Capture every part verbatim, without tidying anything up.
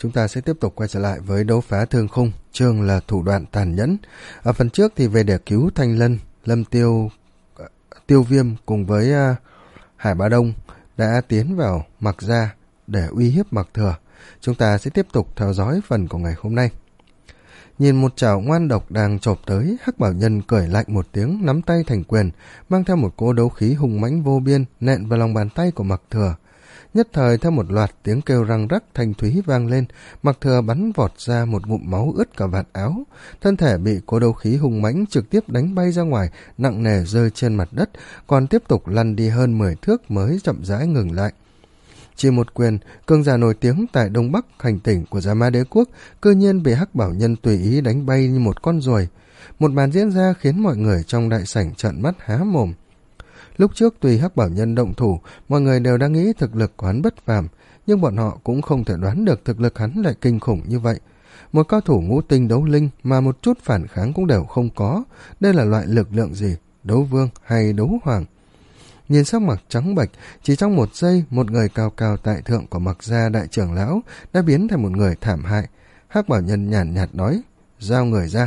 chúng ta sẽ tiếp tục quay trở lại với đấu phá thương khung, chương là thủ đoạn tàn nhẫn. Ở phần trước thì về để cứu Thanh Lân, Lâm Tiêu, Tiêu Viêm cùng với uh, Hải Bá Đông đã tiến vào Mặc Gia để uy hiếp Mặc Thừa. Chúng ta sẽ tiếp tục theo dõi phần của ngày hôm nay. Nhìn một chảo ngoan độc đang chộp tới, Hắc Bảo Nhân cười lạnh một tiếng, nắm tay thành quyền, mang theo một cỗ đấu khí hùng mãnh vô biên nện vào lòng bàn tay của Mặc Thừa. Nhất thời theo một loạt tiếng kêu răng rắc thanh thúy vang lên, Mặc Thừa bắn vọt ra một ngụm máu ướt cả vạt áo, thân thể bị cỗ đấu khí hùng mãnh trực tiếp đánh bay ra ngoài, nặng nề rơi trên mặt đất, còn tiếp tục lăn đi hơn mười thước mới chậm rãi ngừng lại. Chỉ một quyền, cường giả nổi tiếng tại Đông Bắc hành tỉnh của Dạ Ma Đế Quốc cư nhiên bị Hắc Bảo Nhân tùy ý đánh bay như một con ruồi. Một màn diễn ra khiến mọi người trong đại sảnh trợn mắt há mồm. Lúc trước tùy Hắc Bảo Nhân động thủ, mọi người đều đã nghĩ thực lực của hắn bất phàm, nhưng bọn họ cũng không thể đoán được thực lực hắn lại kinh khủng như vậy. Một cao thủ ngũ tinh đấu linh mà một chút phản kháng cũng đều không có, đây là loại lực lượng gì, đấu vương hay đấu hoàng? Nhìn sắc mặt trắng bệch, chỉ trong một giây, một người cao cao tại thượng của Mặc Gia đại trưởng lão đã biến thành một người thảm hại. Hắc Bảo Nhân nhàn nhạt nói, giao người ra.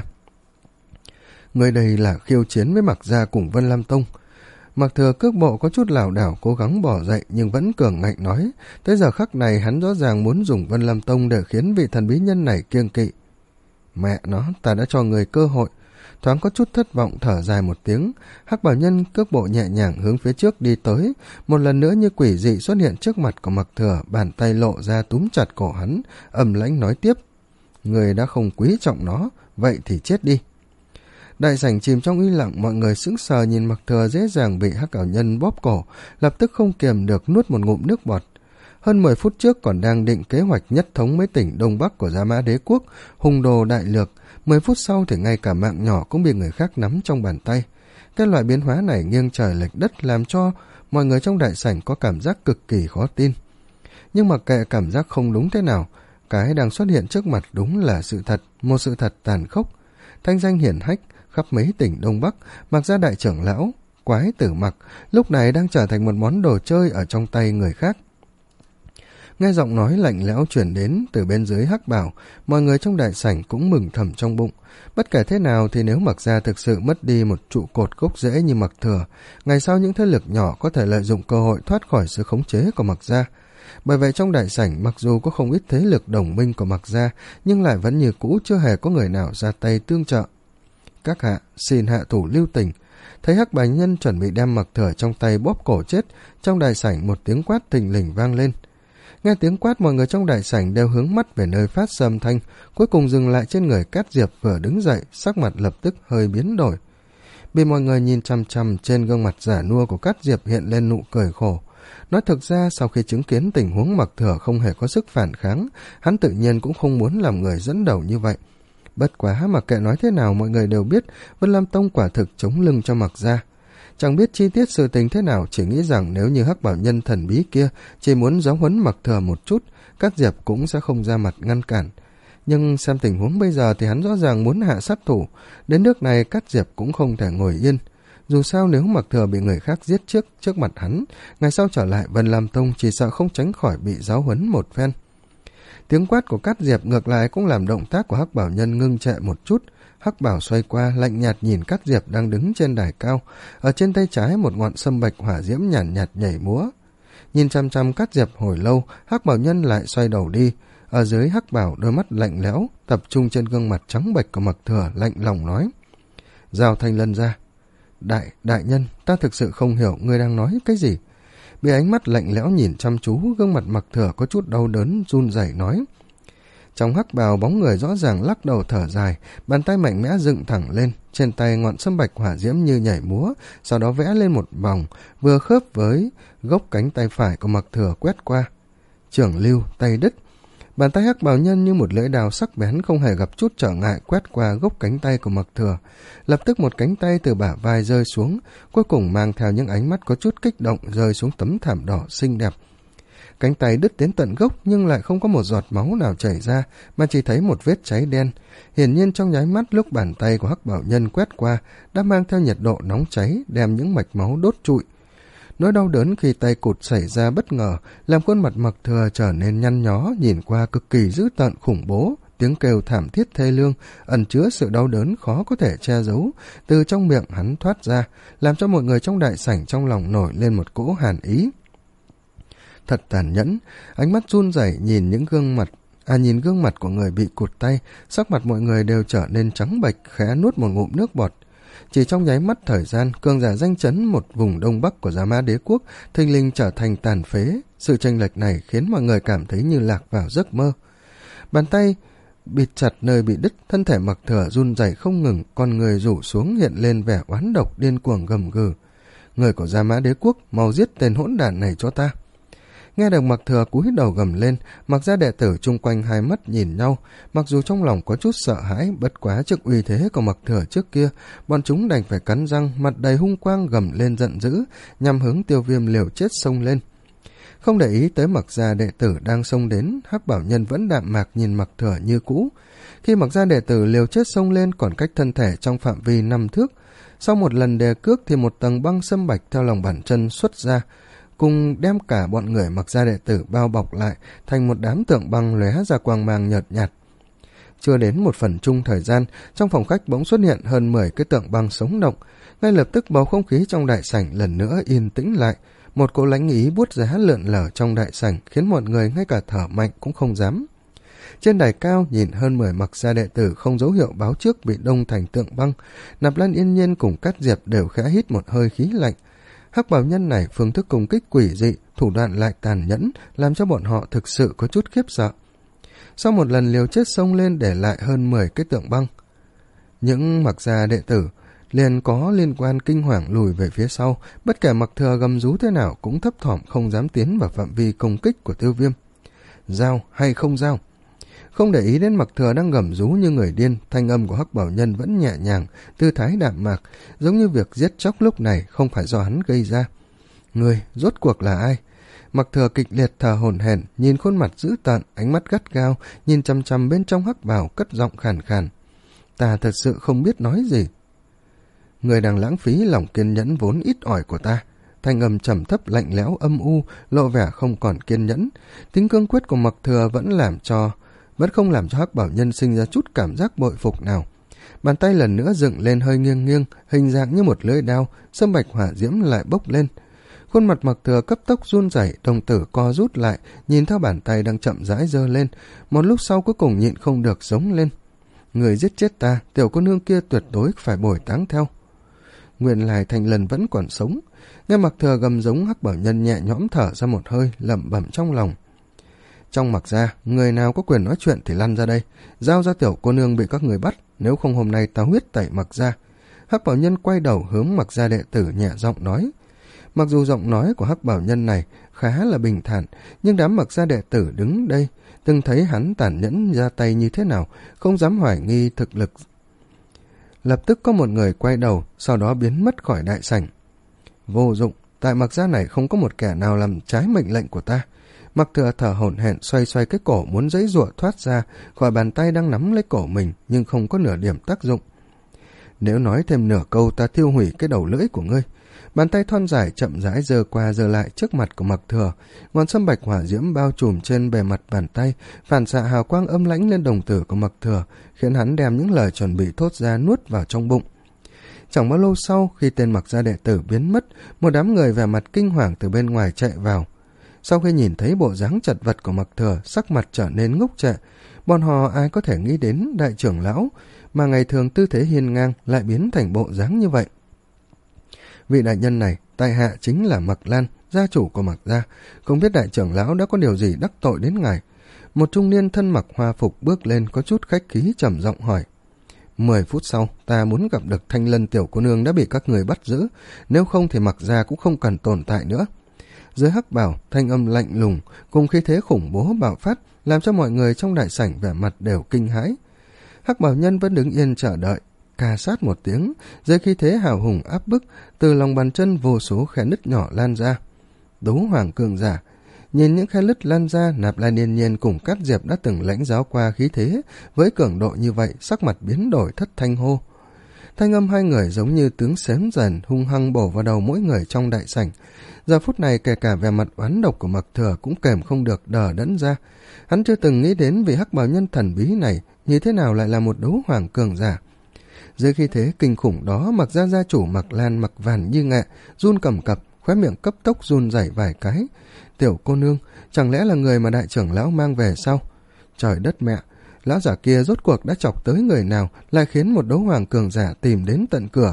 Người đây là khiêu chiến với Mặc Gia cùng Vân Lam Tông. Mặc Thừa cước bộ có chút lảo đảo cố gắng bỏ dậy nhưng vẫn cường ngạnh nói, tới giờ khắc này hắn rõ ràng muốn dùng Vân Lam Tông để khiến vị thần bí nhân này kiêng kỵ. Mẹ nó, ta đã cho người cơ hội. Thoáng có chút thất vọng thở dài một tiếng, Hắc Bảo Nhân cước bộ nhẹ nhàng hướng phía trước đi tới, một lần nữa như quỷ dị xuất hiện trước mặt của Mặc Thừa, bàn tay lộ ra túm chặt cổ hắn, ầm lãnh nói tiếp, người đã không quý trọng nó, vậy thì chết đi. Đại sảnh chìm trong im lặng, mọi người sững sờ nhìn Mặc Thừa dễ dàng bị Hắc Bảo Nhân bóp cổ, lập tức không kiềm được nuốt một ngụm nước bọt. Hơn mười phút trước còn đang định kế hoạch nhất thống mấy tỉnh Đông Bắc của Dạ Ma Đế Quốc, hùng đồ đại lược, mười phút sau thì ngay cả mạng nhỏ cũng bị người khác nắm trong bàn tay. Cái loại biến hóa này nghiêng trời lệch đất làm cho mọi người trong đại sảnh có cảm giác cực kỳ khó tin. Nhưng mà kệ cảm giác không đúng thế nào, cái đang xuất hiện trước mặt đúng là sự thật, một sự thật tàn khốc. Thanh danh hiển hách khắp mấy tỉnh Đông Bắc, Mặc Gia đại trưởng lão, Quái Tử Mặc, lúc này đang trở thành một món đồ chơi ở trong tay người khác. Nghe giọng nói lạnh lẽo chuyển đến từ bên dưới Hắc Bảo, mọi người trong đại sảnh cũng mừng thầm trong bụng. Bất kể thế nào thì nếu Mặc Gia thực sự mất đi một trụ cột gốc rễ như Mặc Thừa, ngày sau những thế lực nhỏ có thể lợi dụng cơ hội thoát khỏi sự khống chế của Mặc Gia. Bởi vậy trong đại sảnh mặc dù có không ít thế lực đồng minh của Mặc Gia, nhưng lại vẫn như cũ chưa hề có người nào ra tay tương trợ. Các hạ, xin hạ thủ lưu tình. Thấy Hắc Bảo Nhân chuẩn bị đem Mặc Thừa trong tay bóp cổ chết, trong đại sảnh một tiếng quát thình lình vang lên. Nghe tiếng quát, mọi người trong đại sảnh đều hướng mắt về nơi phát ra âm thanh, cuối cùng dừng lại trên người Cát Diệp vừa đứng dậy, sắc mặt lập tức hơi biến đổi. Bị mọi người nhìn chăm chăm, trên gương mặt giả nua của Cát Diệp hiện lên nụ cười khổ. Nói thực ra, sau khi chứng kiến tình huống Mặc Thừa không hề có sức phản kháng, hắn tự nhiên cũng không muốn làm người dẫn đầu như vậy. Bất quá mặc kệ nói thế nào, mọi người đều biết Vân Lam Tông quả thực chống lưng cho Mặc Gia. Chẳng biết chi tiết sự tình thế nào, chỉ nghĩ rằng nếu như Hắc Bảo Nhân thần bí kia chỉ muốn giáo huấn Mặc Thừa một chút, Cát Diệp cũng sẽ không ra mặt ngăn cản. Nhưng xem tình huống bây giờ thì hắn rõ ràng muốn hạ sát thủ, đến nước này Cát Diệp cũng không thể ngồi yên. Dù sao nếu Mặc Thừa bị người khác giết trước trước mặt hắn, ngày sau trở lại Vân Lam Tông chỉ sợ không tránh khỏi bị giáo huấn một phen. Tiếng quát của Cát Diệp ngược lại cũng làm động tác của Hắc Bảo Nhân ngưng trệ một chút. Hắc Bảo xoay qua lạnh nhạt nhìn Cát Diệp đang đứng trên đài cao, ở trên tay trái một ngọn sâm bạch hỏa diễm nhàn nhạt, nhạt nhảy múa. Nhìn chăm chăm Cát Diệp hồi lâu, Hắc Bảo Nhân lại xoay đầu đi. Ở dưới Hắc Bảo đôi mắt lạnh lẽo tập trung trên gương mặt trắng bệch của Mặc Thừa, lạnh lùng nói: "Giao Thanh Lân ra." Đại đại nhân, ta thực sự không hiểu ngươi đang nói cái gì." Bị ánh mắt lạnh lẽo nhìn chăm chú, gương mặt Mặc Thừa có chút đau đớn run rẩy nói. Trong Hắc Bào, bóng người rõ ràng lắc đầu thở dài, bàn tay mạnh mẽ dựng thẳng lên, trên tay ngọn sâm bạch hỏa diễm như nhảy múa, sau đó vẽ lên một vòng, vừa khớp với gốc cánh tay phải của Mặc Thừa quét qua. Trưởng lưu, tay đứt. Bàn tay Hắc Bào Nhân như một lưỡi đao sắc bén không hề gặp chút trở ngại quét qua gốc cánh tay của Mặc Thừa. Lập tức một cánh tay từ bả vai rơi xuống, cuối cùng mang theo những ánh mắt có chút kích động rơi xuống tấm thảm đỏ xinh đẹp. Cánh tay đứt đến tận gốc nhưng lại không có một giọt máu nào chảy ra, mà chỉ thấy một vết cháy đen. Hiển nhiên trong nháy mắt lúc bàn tay của Hắc Bảo Nhân quét qua đã mang theo nhiệt độ nóng cháy, đem những mạch máu đốt trụi. Nỗi đau đớn khi tay cụt xảy ra bất ngờ làm khuôn mặt Mặc Thừa trở nên nhăn nhó, nhìn qua cực kỳ dữ tợn khủng bố. Tiếng kêu thảm thiết thê lương ẩn chứa sự đau đớn khó có thể che giấu từ trong miệng hắn thoát ra, làm cho mọi người trong đại sảnh trong lòng nổi lên một cỗ hàn ý. Thật tàn nhẫn. Ánh mắt run rẩy nhìn những gương mặt à nhìn gương mặt của người bị cụt tay, sắc mặt mọi người đều trở nên trắng bệch, khẽ nuốt một ngụm nước bọt. Chỉ trong nháy mắt thời gian, cường giả danh chấn một vùng đông bắc của Gia Mã Đế quốc thình lình trở thành tàn phế. Sự chênh lệch này khiến mọi người cảm thấy như lạc vào giấc mơ. Bàn tay bịt chặt nơi bị đứt, thân thể Mặc Thừa run rẩy không ngừng, con người rủ xuống hiện lên vẻ oán độc điên cuồng gầm gừ. Người của Gia Mã Đế quốc, mau giết tên hỗn đản này cho ta. Nghe được Mặc Thừa cúi đầu gầm lên, Mặc gia đệ tử chung quanh hai mắt nhìn nhau, mặc dù trong lòng có chút sợ hãi, bất quá trước uy thế của Mặc Thừa trước kia, bọn chúng đành phải cắn răng, mặt đầy hung quang gầm lên giận dữ, nhằm hướng Tiêu Viêm liều chết xông lên. Không để ý tới Mặc gia đệ tử đang xông đến, Hắc Bảo Nhân vẫn đạm mạc nhìn Mặc Thừa như cũ. Khi Mặc gia đệ tử liều chết xông lên còn cách thân thể trong phạm vi năm thước, sau một lần đè cước thì một tầng băng sâm bạch theo lòng bàn chân xuất ra, cùng đem cả bọn người Mặc gia đệ tử bao bọc lại thành một đám tượng băng lóe ra quang mang nhợt nhạt. Chưa đến một phần chung thời gian, trong phòng khách bỗng xuất hiện hơn mười cái tượng băng sống động. Ngay lập tức bầu không khí trong đại sảnh lần nữa yên tĩnh lại. Một cỗ lãnh ý buốt giá lượn lờ trong đại sảnh khiến mọi người ngay cả thở mạnh cũng không dám. Trên đài cao nhìn hơn mười Mặc gia đệ tử không dấu hiệu báo trước bị đông thành tượng băng, Nạp Lan Yên Nhiên cùng Cát Diệp đều khẽ hít một hơi khí lạnh. Hắc Bảo Nhân này phương thức công kích quỷ dị, thủ đoạn lại tàn nhẫn, làm cho bọn họ thực sự có chút khiếp sợ. Sau một lần liều chết xông lên để lại hơn mười cái tượng băng, những Mặc gia đệ tử liền có liên quan kinh hoàng lùi về phía sau, bất kể Mặc Thừa gầm rú thế nào cũng thấp thỏm không dám tiến vào phạm vi công kích của Tiêu Viêm. Giao hay không giao? Không để ý đến Mặc Thừa đang gầm rú như người điên, thanh âm của Hắc Bảo Nhân vẫn nhẹ nhàng, tư thái đạm mạc, giống như việc giết chóc lúc này không phải do hắn gây ra. Người rốt cuộc là ai? Mặc Thừa kịch liệt thở hổn hển, nhìn khuôn mặt dữ tợn, ánh mắt gắt gao, nhìn chằm chằm bên trong hắc bào, cất giọng khàn khàn. Ta thật sự không biết nói gì. Người đang lãng phí lòng kiên nhẫn vốn ít ỏi của ta. Thanh âm trầm thấp lạnh lẽo âm u, lộ vẻ không còn kiên nhẫn. Tính cương quyết của Mặc Thừa vẫn làm cho vẫn không làm cho Hắc Bảo Nhân sinh ra chút cảm giác bội phục nào. Bàn tay lần nữa dựng lên hơi nghiêng nghiêng, hình dạng như một lưỡi đao, sâm bạch hỏa diễm lại bốc lên. Khuôn mặt Mặc Thừa cấp tốc run rẩy, đồng tử co rút lại, nhìn theo bàn tay đang chậm rãi giơ lên, một lúc sau cuối cùng nhịn không được giống lên. Người giết chết ta, tiểu cô nương kia tuyệt đối phải bồi táng theo. Nguyên lai Thành Lần vẫn còn sống. Nghe Mặc Thừa gầm giống, Hắc Bảo Nhân nhẹ nhõm thở ra một hơi, lẩm bẩm trong lòng. Trong Mặc gia, người nào có quyền nói chuyện thì lăn ra đây, giao ra tiểu cô nương bị các người bắt, nếu không hôm nay ta huyết tẩy Mặc gia. Hắc Bảo Nhân quay đầu hướng Mặc gia đệ tử nhẹ giọng nói. Mặc dù giọng nói của Hắc Bảo Nhân này khá là bình thản, nhưng đám Mặc gia đệ tử đứng đây từng thấy hắn tàn nhẫn ra tay như thế nào, không dám hoài nghi thực lực. Lập tức có một người quay đầu, sau đó biến mất khỏi đại sảnh. Vô dụng, tại Mặc gia này không có một kẻ nào làm trái mệnh lệnh của ta. Mặc Thừa thở hổn hển, xoay xoay cái cổ muốn giãy giụa thoát ra khỏi bàn tay đang nắm lấy cổ mình, nhưng không có nửa điểm tác dụng. Nếu nói thêm nửa câu ta thiêu hủy cái đầu lưỡi của ngươi. Bàn tay thon dài chậm rãi giơ qua giơ lại trước mặt của Mặc Thừa, ngọn sâm bạch hỏa diễm bao trùm trên bề mặt bàn tay, phản xạ hào quang âm lãnh lên đồng tử của Mặc Thừa, khiến hắn đem những lời chuẩn bị thốt ra nuốt vào trong bụng. Chẳng bao lâu sau, khi tên Mặc gia đệ tử biến mất, một đám người vẻ mặt kinh hoàng từ bên ngoài chạy vào. Sau khi nhìn thấy bộ dáng chật vật của Mặc Thừa, sắc mặt trở nên ngốc trệ. Bọn họ ai có thể nghĩ đến đại trưởng lão mà ngày thường tư thế hiên ngang lại biến thành bộ dáng như vậy. Vị đại nhân này, tại hạ chính là Mặc Lan, gia chủ của Mặc gia. Không biết đại trưởng lão đã có điều gì đắc tội đến ngài? Một trung niên thân mặc hoa phục bước lên có chút khách khí trầm giọng hỏi. Mười phút sau, ta muốn gặp được Thanh Lân tiểu cô nương đã bị các người bắt giữ, nếu không thì Mặc gia cũng không cần tồn tại nữa. Dưới hắc bào, thanh âm lạnh lùng cùng khí thế khủng bố bạo phát, làm cho mọi người trong đại sảnh vẻ mặt đều kinh hãi. Hắc Bảo Nhân vẫn đứng yên chờ đợi. Cà sát một tiếng, dưới khí thế hào hùng áp bức, từ lòng bàn chân vô số khe nứt nhỏ lan ra. Đấu hoàng cường giả, nhìn những khe nứt lan ra, Nạp Lan Yên Nhiên cùng Cát Diệp đã từng lãnh giáo qua khí thế với cường độ như vậy, sắc mặt biến đổi thất thanh hô. Thanh âm hai người giống như tướng xém dần hung hăng bổ vào đầu mỗi người trong đại sảnh. Giờ phút này kể cả vẻ mặt oán độc của Mặc Thừa cũng kềm không được đờ đẫn ra. Hắn chưa từng nghĩ đến vị hắc bào nhân thần bí này như thế nào lại là một đấu hoàng cường giả. Dưới khi thế kinh khủng đó, Mặc gia gia chủ Mặc Lan mặc vàn như nghệ, run cầm cập, khóe miệng cấp tốc run rẩy vài cái. Tiểu cô nương, chẳng lẽ là người mà đại trưởng lão mang về sao? Trời đất mẹ, lão giả kia rốt cuộc đã chọc tới người nào lại khiến một đấu hoàng cường giả tìm đến tận cửa.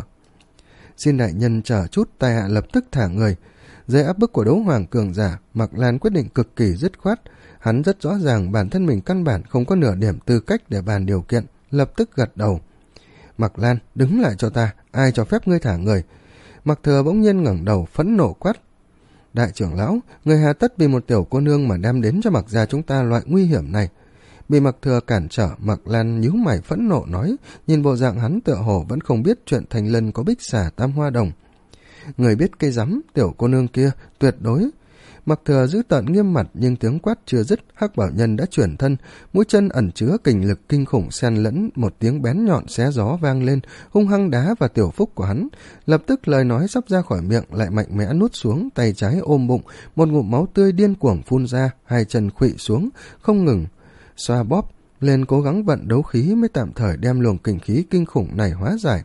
Xin đại nhân chờ chút, tài hạ lập tức thả người. Dưới áp bức của đấu hoàng cường giả, Mặc Lan quyết định cực kỳ dứt khoát. Hắn rất rõ ràng bản thân mình căn bản không có nửa điểm tư cách để bàn điều kiện, lập tức gật đầu. Mặc Lan, đứng lại cho ta, ai cho phép ngươi thả người? Mặc Thừa bỗng nhiên ngẩng đầu phẫn nộ quát. Đại trưởng lão, người hà tất vì một tiểu cô nương mà đem đến cho Mặc gia chúng ta loại nguy hiểm này? Bị Mặc Thừa cản trở, Mặc Lan nhíu mày phẫn nộ nói, nhìn bộ dạng hắn tựa hồ vẫn không biết chuyện Thành Lân có bích xà tam hoa đồng. Người biết cây rắm, tiểu cô nương kia, tuyệt đối. Mặc Thừa giữ tợn nghiêm mặt, nhưng tiếng quát chưa dứt, hắc bảo nhân đã chuyển thân, mũi chân ẩn chứa kình lực kinh khủng xen lẫn một tiếng bén nhọn xé gió vang lên, hung hăng đá vào tiểu phúc của hắn. Lập tức lời nói sắp ra khỏi miệng lại mạnh mẽ nuốt xuống, tay trái ôm bụng, một ngụm máu tươi điên cuồng phun ra, hai chân khuỵu xuống, không ngừng xoa bóp lên, cố gắng vận đấu khí mới tạm thời đem luồng kình khí kinh khủng này hóa giải.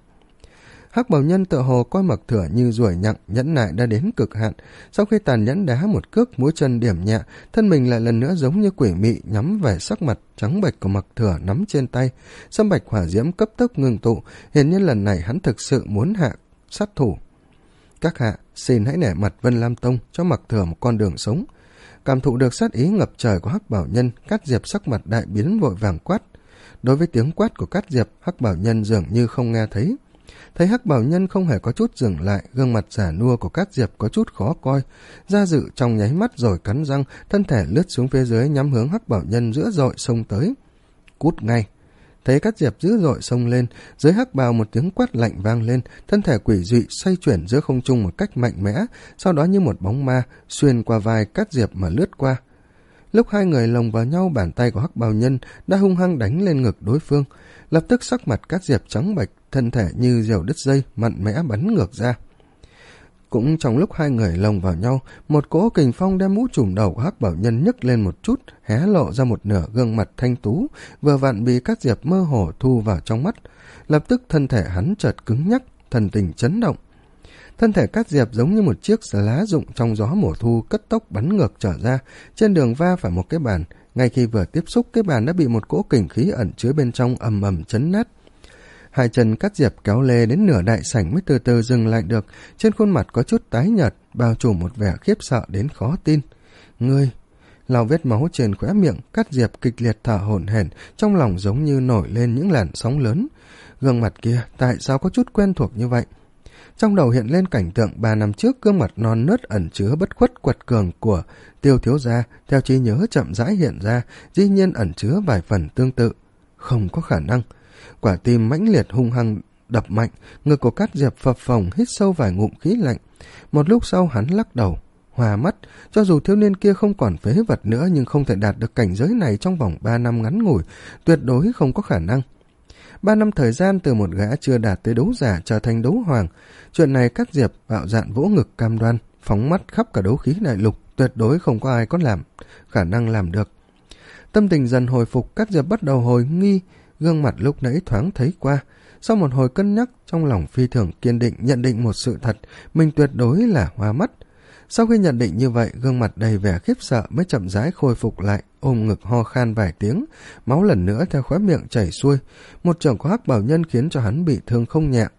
Hắc bảo nhân tựa hồ coi Mặc Thừa như ruồi nhặng, nhẫn nại đã đến cực hạn. Sau khi tàn nhẫn đá một cước, mũi chân điểm nhẹ, thân mình lại lần nữa giống như quỷ mị nhắm về sắc mặt trắng bệch của Mặc Thừa nắm trên tay. Sâm bạch hỏa diễm cấp tốc ngưng tụ, hiển nhiên lần này hắn thực sự muốn hạ sát thủ. Các hạ, xin hãy nể mặt Vân Lam Tông cho Mặc Thừa một con đường sống. Cảm thụ được sát ý ngập trời của Hắc bảo nhân, Cát Diệp sắc mặt đại biến vội vàng quát. Đối với tiếng quát của Cát Diệp, Hắc bảo nhân dường như không nghe thấy. Thấy Hắc bảo nhân không hề có chút dừng lại, gương mặt già nua của Cát Diệp có chút khó coi, ra dự trong nháy mắt rồi cắn răng, thân thể lướt xuống phía dưới nhắm hướng Hắc bảo nhân dữ dội xông tới. Cút ngay! Thấy Cát Diệp dữ dội xông lên, dưới hắc bào một tiếng quát lạnh vang lên, thân thể quỷ dị xoay chuyển giữa không trung một cách mạnh mẽ, sau đó như một bóng ma xuyên qua vai Cát Diệp mà lướt qua. Lúc hai người lồng vào nhau, bàn tay của hắc bào nhân đã hung hăng đánh lên ngực đối phương. Lập tức sắc mặt Cát Diệp trắng bệch, thân thể như diều đứt dây mạnh mẽ bắn ngược ra. Cũng trong lúc hai người lồng vào nhau, một cỗ kình phong đem mũ trùm đầu của hắc bảo nhân nhấc lên một chút, hé lộ ra một nửa gương mặt thanh tú, vừa vặn bị Cát Diệp mơ hồ thu vào trong mắt. Lập tức thân thể hắn chợt cứng nhắc, thần tình chấn động. Thân thể Cát Diệp giống như một chiếc lá rụng trong gió mùa thu cất tốc bắn ngược trở ra, trên đường va phải một cái bàn. Ngay khi vừa tiếp xúc, cái bàn đã bị một cỗ kình khí ẩn chứa bên trong ầm ầm chấn nát. Hai chân Cát Diệp kéo lê đến nửa đại sảnh mới từ từ dừng lại được, trên khuôn mặt có chút tái nhợt, bao trùm một vẻ khiếp sợ đến khó tin. Ngươi! Lau vết máu trên khóe miệng, Cát Diệp kịch liệt thở hổn hển, trong lòng giống như nổi lên những làn sóng lớn. Gương mặt kia tại sao có chút quen thuộc như vậy? Trong đầu hiện lên cảnh tượng ba năm trước, gương mặt non nớt ẩn chứa bất khuất quật cường của Tiêu thiếu gia theo trí nhớ chậm rãi hiện ra, dĩ nhiên ẩn chứa vài phần tương tự. Không có khả năng. Quả tim mãnh liệt hung hăng đập mạnh, ngực của Cát Diệp phập phồng, hít sâu vài ngụm khí lạnh. Một lúc sau hắn lắc đầu, hòa mắt. Cho dù thiếu niên kia không còn phế vật nữa, nhưng không thể đạt được cảnh giới này trong vòng ba năm ngắn ngủi, tuyệt đối không có khả năng. Ba năm thời gian từ một gã chưa đạt tới đấu giả trở thành đấu hoàng, chuyện này Cát Diệp bạo dạn vỗ ngực cam đoan, phóng mắt khắp cả đấu khí đại lục, tuyệt đối không có ai có làm khả năng làm được. Tâm tình dần hồi phục, Cát Diệp bắt đầu hồi nghi, gương mặt lúc nãy thoáng thấy qua. Sau một hồi cân nhắc, trong lòng phi thường kiên định nhận định một sự thật, mình tuyệt đối là hoa mắt. Sau khi nhận định như vậy, gương mặt đầy vẻ khiếp sợ mới chậm rãi khôi phục lại, ôm ngực ho khan vài tiếng, máu lần nữa theo khóe miệng chảy xuôi. Một trường của hắc bảo nhân khiến cho hắn bị thương không nhẹ.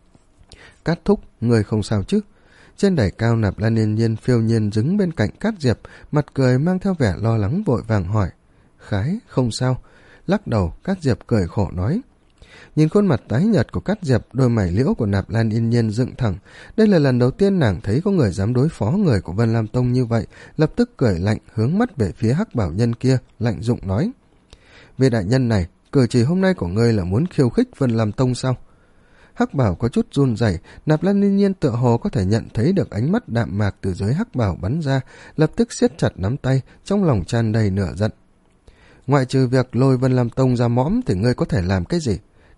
Cát thúc, người không sao chứ? Trên đài cao, Nạp Lan Yên Nhiên phiêu nhiên đứng bên cạnh Cát Diệp, mặt cười mang theo vẻ lo lắng vội vàng hỏi. Khái, không sao. Lắc đầu, Cát Diệp cười khổ nói. Nhìn khuôn mặt tái nhợt của Cát Diệp, đôi mày liễu của Nạp Lan Yên Nhiên dựng thẳng. Đây là lần đầu tiên nàng thấy có người dám đối phó người của Vân Lam Tông như vậy, lập tức cười lạnh hướng mắt về phía hắc bảo nhân kia, lạnh giọng nói. Vị đại nhân này, cử chỉ hôm nay của ngươi là muốn khiêu khích Vân Lam Tông sao? Hắc bảo có chút run rẩy, Nạp Lan Yên Nhiên tựa hồ có thể nhận thấy được ánh mắt đạm mạc từ dưới hắc bảo bắn ra, lập tức siết chặt nắm tay, trong lòng tràn đầy nửa giận. Ngoại trừ việc lôi Vân Lam Tông ra mõm thì ngươi có thể làm cái gì?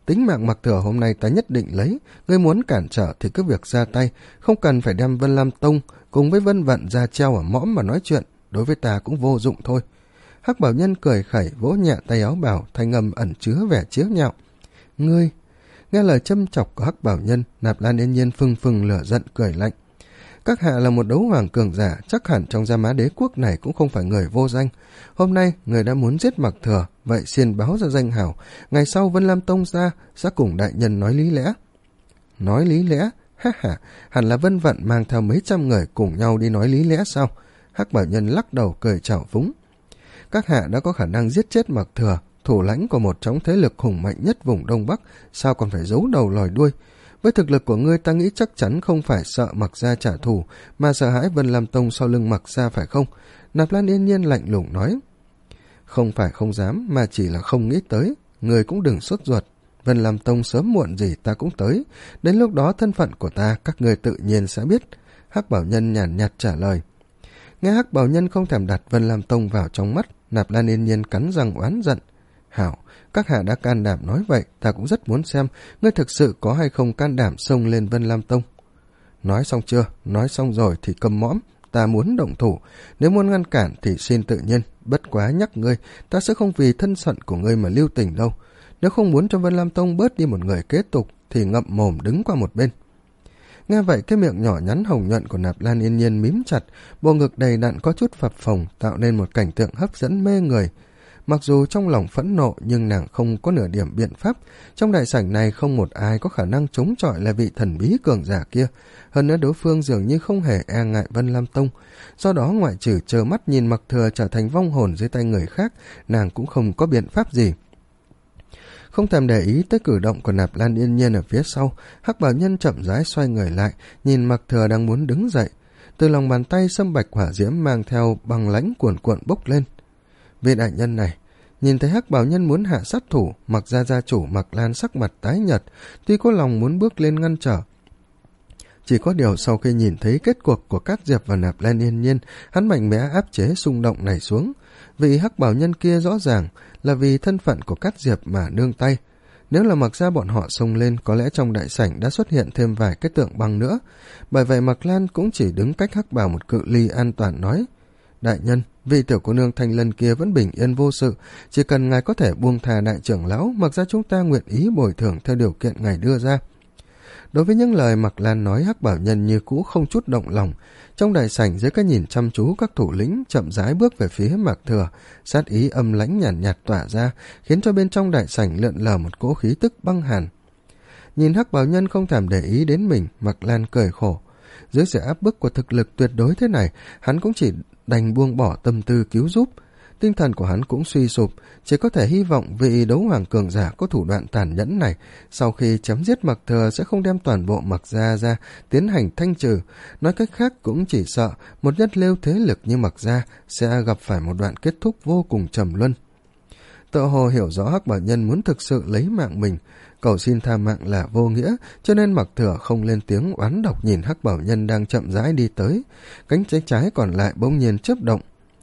tính mạng Mặc Thừa hôm nay ta nhất định lấy, ngươi muốn cản trở thì cứ việc ra tay, không cần phải đem Vân Lam Tông cùng với Vân Vận ra treo ở mõm mà nói chuyện, đối với ta cũng vô dụng thôi. Hắc Bảo Nhân cười khẩy vỗ nhẹ tay áo bào, thanh âm ẩn chứa vẻ chiếu nhạo. Ngươi! Nghe lời châm chọc của Hắc Bảo Nhân, Nạp Lan Yên Nhiên phừng phừng lửa giận cười lạnh. Các hạ là một đấu hoàng cường giả, chắc hẳn trong Gia Mã Đế quốc này cũng không phải người vô danh. Hôm nay người đã muốn giết Mặc Thừa, vậy xin báo ra danh hào, ngày sau Vân Lam Tông ra sẽ cùng đại nhân nói lý lẽ. Nói lý lẽ? Ha ha, hẳn là Vân Vận mang theo mấy trăm người cùng nhau đi nói lý lẽ sao? Hắc Bảo Nhân lắc đầu cười trào phúng. Các hạ đã có khả năng giết chết Mặc Thừa, thủ lãnh của một trong thế lực hùng mạnh nhất vùng Đông Bắc, sao còn phải giấu đầu lòi đuôi? Với thực lực của ngươi ta nghĩ chắc chắn không phải sợ Mặc Gia trả thù, mà sợ hãi Vân Lam Tông sau lưng Mặc Gia phải không? Nạp Lan Yên Nhiên lạnh lùng nói. Không phải không dám, mà chỉ là không nghĩ tới. Ngươi cũng đừng sốt ruột. Vân Lam Tông sớm muộn gì ta cũng tới. Đến lúc đó thân phận của ta các ngươi tự nhiên sẽ biết. Hắc Bảo Nhân nhàn nhạt trả lời. Nghe Hắc Bảo Nhân không thèm đặt Vân Lam Tông vào trong mắt, Nạp Lan Yên Nhiên cắn răng oán giận. Hảo, các hạ đã can đảm nói vậy, ta cũng rất muốn xem ngươi thực sự có hay không can đảm xông lên Vân Lam Tông. Nói xong chưa? Nói xong rồi thì câm mõm, ta muốn động thủ, nếu muốn ngăn cản thì xin tự nhiên, bất quá nhắc ngươi, ta sẽ không vì thân phận của ngươi mà lưu tình đâu. Nếu không muốn cho Vân Lam Tông bớt đi một người kế tục thì ngậm mồm đứng qua một bên. Nghe vậy cái miệng nhỏ nhắn hồng nhuận của Nạp Lan Yên Nhiên mím chặt, bộ ngực đầy đặn có chút phập phồng tạo nên một cảnh tượng hấp dẫn mê người. Mặc dù trong lòng phẫn nộ nhưng nàng không có nửa điểm biện pháp. Trong đại sảnh này không một ai có khả năng chống chọi lại vị thần bí cường giả kia. Hơn nữa đối phương dường như không hề e ngại Vân Lam Tông. Do đó ngoại trừ trơ mắt nhìn Mặc Thừa trở thành vong hồn dưới tay người khác, nàng cũng không có biện pháp gì. Không thèm để ý tới cử động của Nạp Lan Yên Nhiên ở phía sau, Hắc Bảo Nhân chậm rãi xoay người lại, nhìn Mặc Thừa đang muốn đứng dậy. Từ lòng bàn tay sâm bạch hỏa diễm mang theo băng lãnh cuồn cuộn bốc lên. Vị đại nhân này, nhìn thấy Hắc Bảo Nhân muốn hạ sát thủ, Mặc Gia gia chủ Mặc Lan sắc mặt tái nhợt, tuy có lòng muốn bước lên ngăn trở. Chỉ có điều sau khi nhìn thấy kết cuộc của Cát Diệp và Nạp Lan Yên Nhiên, hắn mạnh mẽ áp chế xung động này xuống. Vị Hắc Bảo Nhân kia rõ ràng là vì thân phận của Cát Diệp mà nương tay. Nếu là Mặc Gia bọn họ xông lên, có lẽ trong đại sảnh đã xuất hiện thêm vài cái tượng băng nữa. Bởi vậy Mặc Lan cũng chỉ đứng cách Hắc Bảo một cự ly an toàn nói: Đại nhân, vị tiểu cô nương Thanh Lân kia vẫn bình yên vô sự, chỉ cần ngài có thể buông thà đại trưởng lão, Mặc Gia chúng ta nguyện ý bồi thường theo điều kiện ngài đưa ra. Đối với những lời Mặc Lan nói, Hắc Bảo Nhân như cũ không chút động lòng. Trong đại sảnh dưới cái nhìn chăm chú, các thủ lĩnh chậm rãi bước về phía Mặc Thừa, sát ý âm lãnh nhàn nhạt, nhạt tỏa ra, khiến cho bên trong đại sảnh lượn lờ một cỗ khí tức băng hàn. Nhìn Hắc Bảo Nhân không thèm để ý đến mình, Mặc Lan cười khổ. Dưới sự áp bức của thực lực tuyệt đối thế này, hắn cũng chỉ đành buông bỏ tâm tư cứu giúp. Tinh thần của hắn cũng suy sụp, chỉ có thể hy vọng vị đấu hoàng cường giả có thủ đoạn tàn nhẫn này sau khi chấm giết Mặc Thừa sẽ không đem toàn bộ Mặc Gia ra tiến hành thanh trừ. Nói cách khác cũng chỉ sợ một nhất lêu thế lực như Mặc Gia sẽ gặp phải một đoạn kết thúc vô cùng trầm luân. Tựa hồ hiểu rõ Hắc Bảo Nhân muốn thực sự lấy mạng mình, cầu xin tha mạng là vô nghĩa, cho nên Mặc Thừa không lên tiếng oán độc nhìn Hắc Bảo Nhân đang chậm rãi đi tới. Cánh trái trái còn lại bỗng nhiên chớp động.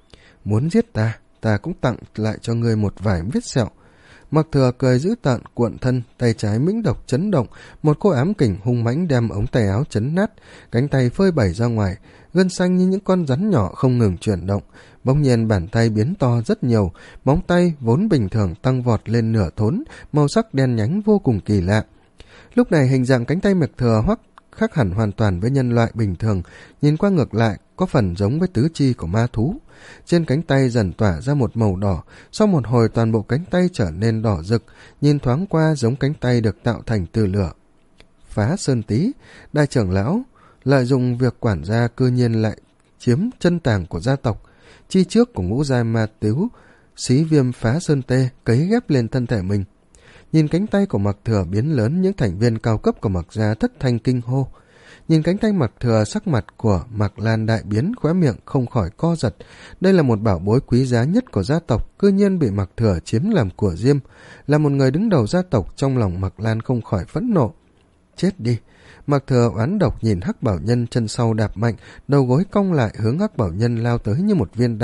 Muốn giết ta, ta cũng tặng lại cho ngươi một vài vết sẹo. Mặc Thừa cười dữ tợn, cuộn thân, tay trái mĩnh độc chấn động, một cô ám kình hung mãnh đem ống tay áo chấn nát, cánh tay phơi bẩy ra ngoài, gân xanh như những con rắn nhỏ không ngừng chuyển động. Bỗng nhiên bàn tay biến to rất nhiều, móng tay vốn bình thường tăng vọt lên nửa thốn, màu sắc đen nhánh vô cùng kỳ lạ. Lúc này hình dạng cánh tay Mặc Thừa hoắc khác hẳn hoàn toàn với nhân loại bình thường, nhìn qua ngược lại có phần giống với tứ chi của ma thú. Trên cánh tay dần tỏa ra một màu đỏ, sau một hồi toàn bộ cánh tay trở nên đỏ rực, nhìn thoáng qua giống cánh tay được tạo thành từ lửa. Phá Sơn Tý, đại trưởng lão lợi dụng việc quản gia cư nhiên lại chiếm chân tàng của gia tộc. Chi trước của ngũ giai ma tứ xí viêm Phá Sơn Tê cấy ghép lên thân thể mình. Nhìn cánh tay của Mặc Thừa biến lớn, những thành viên cao cấp của Mặc Gia thất thanh kinh hô. Nhìn cánh tay Mặc Thừa, sắc mặt của Mặc Lan đại biến, khóe miệng không khỏi co giật. Đây là một bảo bối quý giá nhất của gia tộc, cư nhiên bị Mặc Thừa chiếm làm của riêng. Là một người đứng đầu gia tộc, trong lòng Mặc Lan không khỏi phẫn nộ. Chết đi! Mặc Thừa oán độc nhìn Hắc Bảo Nhân, chân sau đạp mạnh, đầu gối cong lại hướng Hắc Bảo Nhân lao tới như một viên đạn.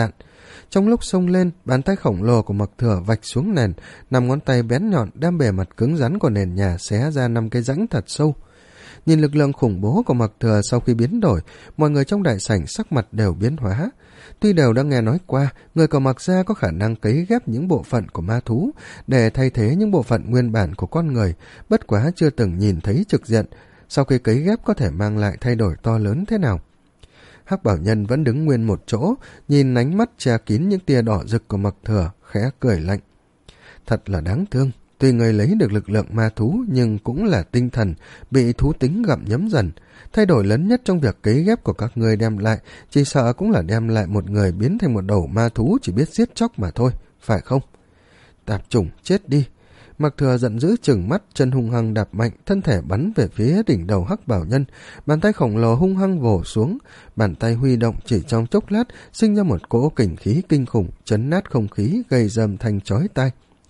Trong lúc xông lên, bàn tay khổng lồ của Mặc Thừa vạch xuống nền, năm ngón tay bén nhọn đem bề mặt cứng rắn của nền nhà xé ra năm cái rãnh thật sâu. Nhìn lực lượng khủng bố của Mặc Thừa sau khi biến đổi, mọi người trong đại sảnh sắc mặt đều biến hóa. Tuy đều đã nghe nói qua, người của Mặc gia có khả năng cấy ghép những bộ phận của ma thú để thay thế những bộ phận nguyên bản của con người, bất quá chưa từng nhìn thấy trực diện, sau khi cấy ghép có thể mang lại thay đổi to lớn thế nào. Hắc Bảo Nhân vẫn đứng nguyên một chỗ, nhìn ánh mắt che kín những tia đỏ rực của Mặc Thừa, khẽ cười lạnh. Thật là đáng thương, tuy người lấy được lực lượng ma thú nhưng cũng là tinh thần, bị thú tính gặm nhấm dần. Thay đổi lớn nhất trong việc cấy ghép của các người đem lại, chỉ sợ cũng là đem lại một người biến thành một đầu ma thú chỉ biết giết chóc mà thôi, phải không? Tạp chủng, chết đi! Mặc Thừa giận dữ trừng mắt, chân hung hăng đạp mạnh, thân thể bắn về phía đỉnh đầu Hắc Bảo Nhân, bàn tay khổng lồ hung hăng vồ xuống, bàn tay huy động chỉ trong chốc lát, sinh ra một cỗ kình khí kinh khủng, chấn nát không khí, gây rầm thanh chói tai.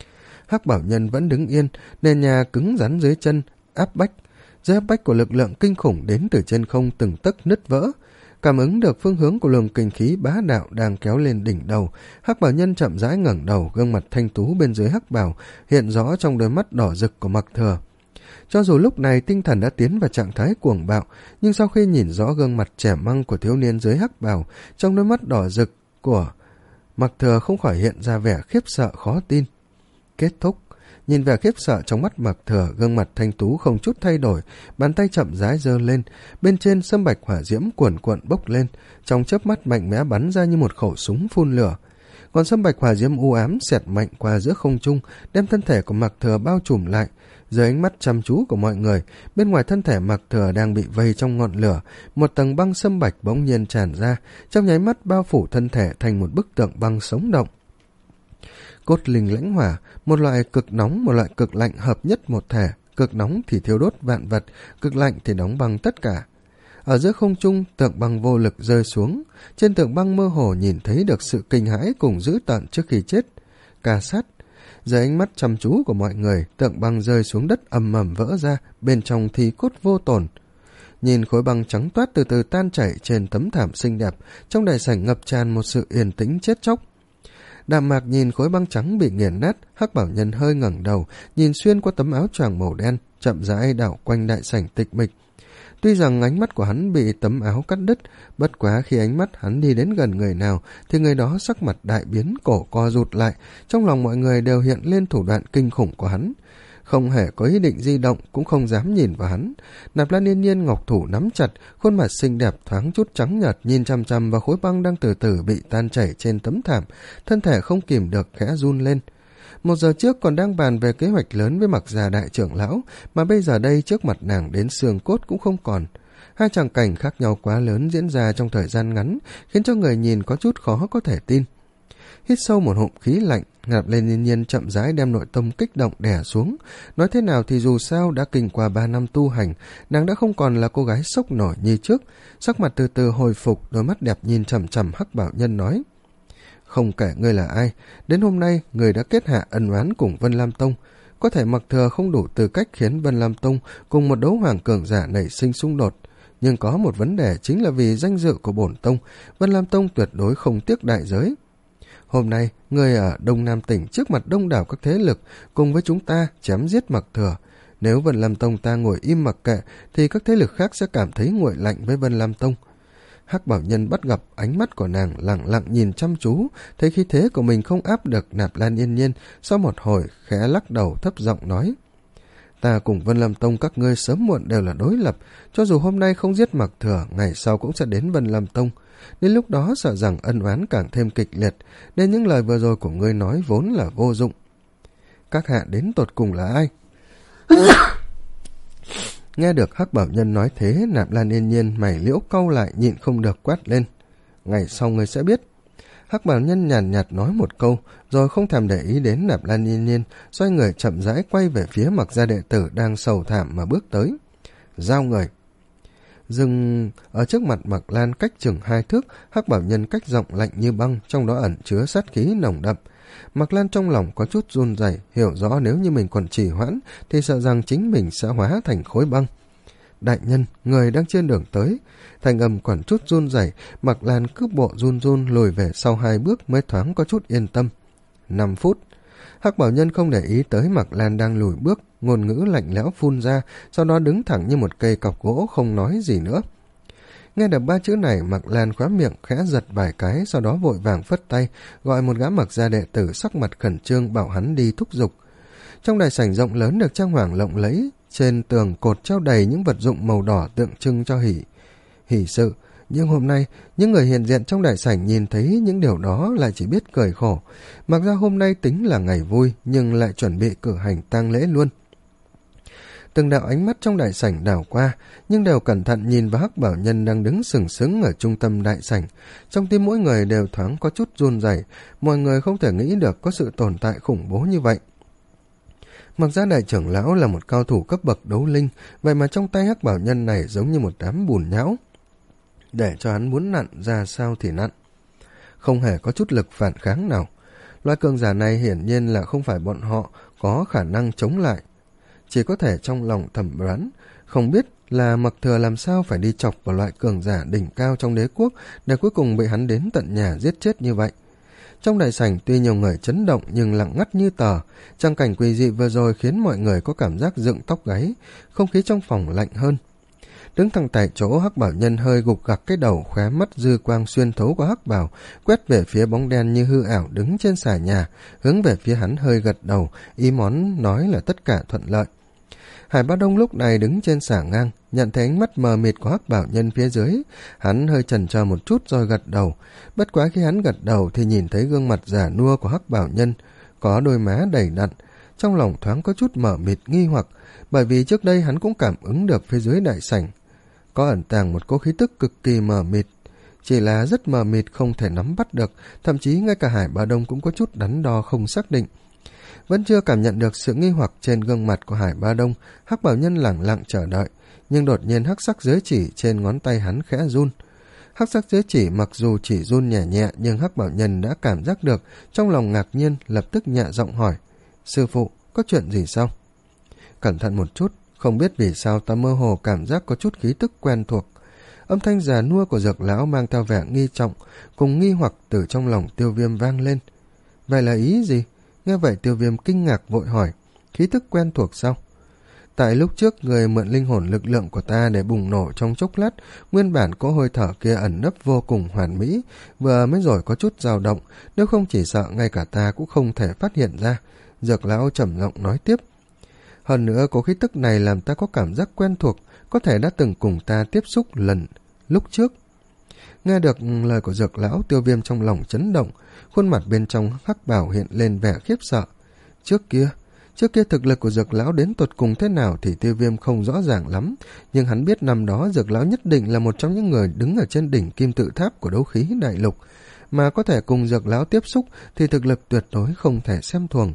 Hắc Bảo Nhân vẫn đứng yên, nền nhà cứng rắn dưới chân, áp bách, dưới áp bách của lực lượng kinh khủng đến từ trên không từng tấc nứt vỡ. Cảm ứng được phương hướng của luồng kinh khí bá đạo đang kéo lên đỉnh đầu, Hắc Bảo Nhân chậm rãi ngẩng đầu, gương mặt thanh tú bên dưới hắc bào hiện rõ trong đôi mắt đỏ rực của Mặc Thừa. Cho dù lúc này tinh thần đã tiến vào trạng thái cuồng bạo, nhưng sau khi nhìn rõ gương mặt trẻ măng của thiếu niên dưới hắc bào, trong đôi mắt đỏ rực của Mặc Thừa không khỏi hiện ra vẻ khiếp sợ khó tin. Kết thúc. Nhìn vẻ khiếp sợ trong mắt Mặc Thừa, gương mặt thanh tú không chút thay đổi, bàn tay chậm rãi giơ lên, bên trên sâm bạch hỏa diễm cuồn cuộn bốc lên, trong chớp mắt mạnh mẽ bắn ra như một khẩu súng phun lửa. Còn sâm bạch hỏa diễm u ám xẹt mạnh qua giữa không trung, đem thân thể của Mặc Thừa bao trùm lại. Dưới ánh mắt chăm chú của mọi người, bên ngoài thân thể Mặc Thừa đang bị vây trong ngọn lửa, một tầng băng sâm bạch bỗng nhiên tràn ra, trong nháy mắt bao phủ thân thể thành một bức tượng băng sống động. Cốt linh lãnh hỏa, một loại cực nóng, một loại cực lạnh hợp nhất một thể, cực nóng thì thiêu đốt vạn vật, cực lạnh thì đóng băng tất cả. Ở giữa không trung, tượng băng vô lực rơi xuống, trên tượng băng mơ hồ nhìn thấy được sự kinh hãi cùng dữ tợn trước khi chết. Cà sát, dưới ánh mắt chăm chú của mọi người, tượng băng rơi xuống đất ầm ầm vỡ ra, bên trong thì cốt vô tổn. Nhìn khối băng trắng toát từ từ tan chảy trên tấm thảm xinh đẹp, trong đại sảnh ngập tràn một sự yên tĩnh chết chóc. Đạm Mạc nhìn khối băng trắng bị nghiền nát, Hắc Bảo Nhân hơi ngẩng đầu, nhìn xuyên qua tấm áo choàng màu đen, chậm rãi đảo quanh đại sảnh tịch mịch. Tuy rằng ánh mắt của hắn bị tấm áo cắt đứt, bất quá khi ánh mắt hắn đi đến gần người nào, thì người đó sắc mặt đại biến, cổ co rụt lại, trong lòng mọi người đều hiện lên thủ đoạn kinh khủng của hắn. Không hề có ý định di động, cũng không dám nhìn vào hắn. Nạp Lan Yên Nhiên ngọc thủ nắm chặt, khuôn mặt xinh đẹp thoáng chút trắng nhợt, nhìn chằm chằm vào khối băng đang từ từ bị tan chảy trên tấm thảm, thân thể không kìm được khẽ run lên. Một giờ trước còn đang bàn về kế hoạch lớn với Mặc gia đại trưởng lão, mà bây giờ đây trước mặt nàng đến xương cốt cũng không còn. Hai tràng cảnh khác nhau quá lớn diễn ra trong thời gian ngắn, khiến cho người nhìn có chút khó có thể tin. Hít sâu một ngụm khí lạnh, Nạp Lan Yên Nhiên chậm rãi đem nội tâm kích động đè xuống. Nói thế nào thì dù sao đã kinh qua ba năm tu hành, nàng đã không còn là cô gái sốc nổi như trước. Sắc mặt từ từ hồi phục, đôi mắt đẹp nhìn chằm chằm Hắc Bảo Nhân nói: Không kể ngươi là ai, đến hôm nay ngươi đã kết hạ ân oán cùng Vân Lam Tông. Có thể Mặc Thừa không đủ tư cách khiến Vân Lam Tông cùng một đấu hoàng cường giả nảy sinh xung đột, nhưng có một vấn đề chính là vì danh dự của bổn tông, Vân Lam Tông tuyệt đối không tiếc đại giới. Hôm nay, ngươi ở Đông Nam tỉnh trước mặt đông đảo các thế lực cùng với chúng ta chém giết Mặc Thừa. Nếu Vân Lam Tông ta ngồi im mặc kệ thì các thế lực khác sẽ cảm thấy nguội lạnh với Vân Lam Tông. Hắc Bảo Nhân bắt gặp ánh mắt của nàng lặng lặng nhìn chăm chú, thấy khí thế của mình không áp được Nạp Lan Yên Nhiên, sau một hồi khẽ lắc đầu thấp giọng nói: Ta cùng Vân Lam Tông các ngươi sớm muộn đều là đối lập, cho dù hôm nay không giết Mặc Thừa, ngày sau cũng sẽ đến Vân Lam Tông. Đến lúc đó sợ rằng ân oán càng thêm kịch liệt, nên những lời vừa rồi của ngươi nói vốn là vô dụng. Các hạ đến tột cùng là ai? Nghe được Hắc Bảo Nhân nói thế, Nạp Lan Yên Nhiên mày liễu cau lại, nhịn không được quát lên: Ngày sau ngươi sẽ biết. Hắc Bảo Nhân nhàn nhạt nói một câu, rồi không thèm để ý đến Nạp Lan Yên Nhiên, xoay người chậm rãi quay về phía Mặc gia đệ tử đang sầu thảm mà bước tới. Giao người. Dừng ở trước mặt Mặc Lan cách chừng hai thước, Hắc Bảo Nhân cách giọng lạnh như băng, trong đó ẩn chứa sát khí nồng đậm. Mặc Lan trong lòng có chút run rẩy, hiểu rõ nếu như mình còn trì hoãn thì sợ rằng chính mình sẽ hóa thành khối băng. đại nhân, người đang trên đường tới. Thanh âm quản chút run rẩy, Mạc Lan cước bộ run run lùi về sau hai bước mới thoáng có chút yên tâm. Năm phút. Hắc Bảo Nhân không để ý tới Mạc Lan đang lùi bước, ngôn ngữ lạnh lẽo phun ra, sau đó đứng thẳng như một cây cọc gỗ không nói gì nữa. Nghe được ba chữ này, Mạc Lan khóa miệng khẽ giật vài cái, sau đó vội vàng phất tay, gọi một gã Mặc gia đệ tử sắc mặt khẩn trương bảo hắn đi thúc giục. Trong đại sảnh rộng lớn được trang hoàng lộng lẫy, trên tường cột treo đầy những vật dụng màu đỏ tượng trưng cho hỷ hỷ sự. Nhưng hôm nay, những người hiện diện trong đại sảnh nhìn thấy những điều đó lại chỉ biết cười khổ. Mặc ra hôm nay tính là ngày vui, nhưng lại chuẩn bị cử hành tang lễ luôn. Từng đạo ánh mắt trong đại sảnh đảo qua, nhưng đều cẩn thận nhìn vào Hắc Bảo Nhân đang đứng sừng sững ở trung tâm đại sảnh. Trong tim mỗi người đều thoáng có chút run rẩy, mọi người không thể nghĩ được có sự tồn tại khủng bố như vậy. Mặc ra đại trưởng lão là một cao thủ cấp bậc đấu linh, vậy mà trong tay Hắc Bảo Nhân này giống như một đám bùn nhão. Để cho hắn muốn nặn ra sao thì nặn. Không hề có chút lực phản kháng nào. Loại cường giả này hiển nhiên là không phải bọn họ có khả năng chống lại. Chỉ có thể trong lòng thầm đoán, không biết là Mặc Thừa làm sao phải đi chọc vào loại cường giả đỉnh cao trong đế quốc để cuối cùng bị hắn đến tận nhà giết chết như vậy. Trong đại sảnh tuy nhiều người chấn động nhưng lặng ngắt như tờ, trang cảnh quỷ dị vừa rồi khiến mọi người có cảm giác dựng tóc gáy, không khí trong phòng lạnh hơn. Đứng thẳng tại chỗ, Hắc Bảo Nhân hơi gục gặc cái đầu, khóe mắt dư quang xuyên thấu qua hắc bào, quét về phía bóng đen như hư ảo đứng trên xà nhà, hướng về phía hắn hơi gật đầu, ý món nói là tất cả thuận lợi. Hải Bá Đông lúc này đứng trên xà ngang, nhận thấy ánh mắt mờ mịt của Hắc Bảo Nhân phía dưới, hắn hơi chần chờ một chút rồi gật đầu. Bất quá khi hắn gật đầu thì nhìn thấy gương mặt già nua của Hắc Bảo Nhân, có đôi má đầy đặn, trong lòng thoáng có chút mờ mịt nghi hoặc, bởi vì trước đây hắn cũng cảm ứng được phía dưới đại sảnh có ẩn tàng một cỗ khí tức cực kỳ mờ mịt, chỉ là rất mờ mịt không thể nắm bắt được, thậm chí ngay cả Hải Bá Đông cũng có chút đắn đo không xác định. Vẫn chưa cảm nhận được sự nghi hoặc trên gương mặt của Hải Bá Đông, Hắc Bảo Nhân lẳng lặng chờ đợi, nhưng đột nhiên hắc sắc giới chỉ trên ngón tay hắn khẽ run. Hắc sắc giới chỉ mặc dù chỉ run nhẹ nhẹ nhưng Hắc Bảo Nhân đã cảm giác được, trong lòng ngạc nhiên lập tức nhẹ giọng hỏi: "Sư phụ, có chuyện gì sao?" "Cẩn thận một chút, không biết vì sao ta mơ hồ cảm giác có chút khí tức quen thuộc." Âm thanh già nua của Dược lão mang theo vẻ nghi trọng cùng nghi hoặc từ trong lòng Tiêu Viêm vang lên. "Vậy là ý gì?" Nghe vậy Tiêu Viêm kinh ngạc vội hỏi: "Khí tức quen thuộc sao?" "Tại lúc trước người mượn linh hồn lực lượng của ta để bùng nổ trong chốc lát, nguyên bản cỗ hơi thở kia ẩn nấp vô cùng hoàn mỹ, vừa mới rồi có chút dao động, nếu không chỉ sợ ngay cả ta cũng không thể phát hiện ra." Dược lão trầm giọng nói tiếp: "Hơn nữa có khí tức này làm ta có cảm giác quen thuộc, có thể đã từng cùng ta tiếp xúc lần lúc trước." Nghe được lời của Dược lão, Tiêu Viêm trong lòng chấn động, khuôn mặt bên trong hắc bảo hiện lên vẻ khiếp sợ. Trước kia, trước kia thực lực của Dược lão đến tột cùng thế nào thì Tiêu Viêm không rõ ràng lắm, nhưng hắn biết năm đó Dược lão nhất định là một trong những người đứng ở trên đỉnh kim tự tháp của đấu khí đại lục, mà có thể cùng Dược lão tiếp xúc thì thực lực tuyệt đối không thể xem thường.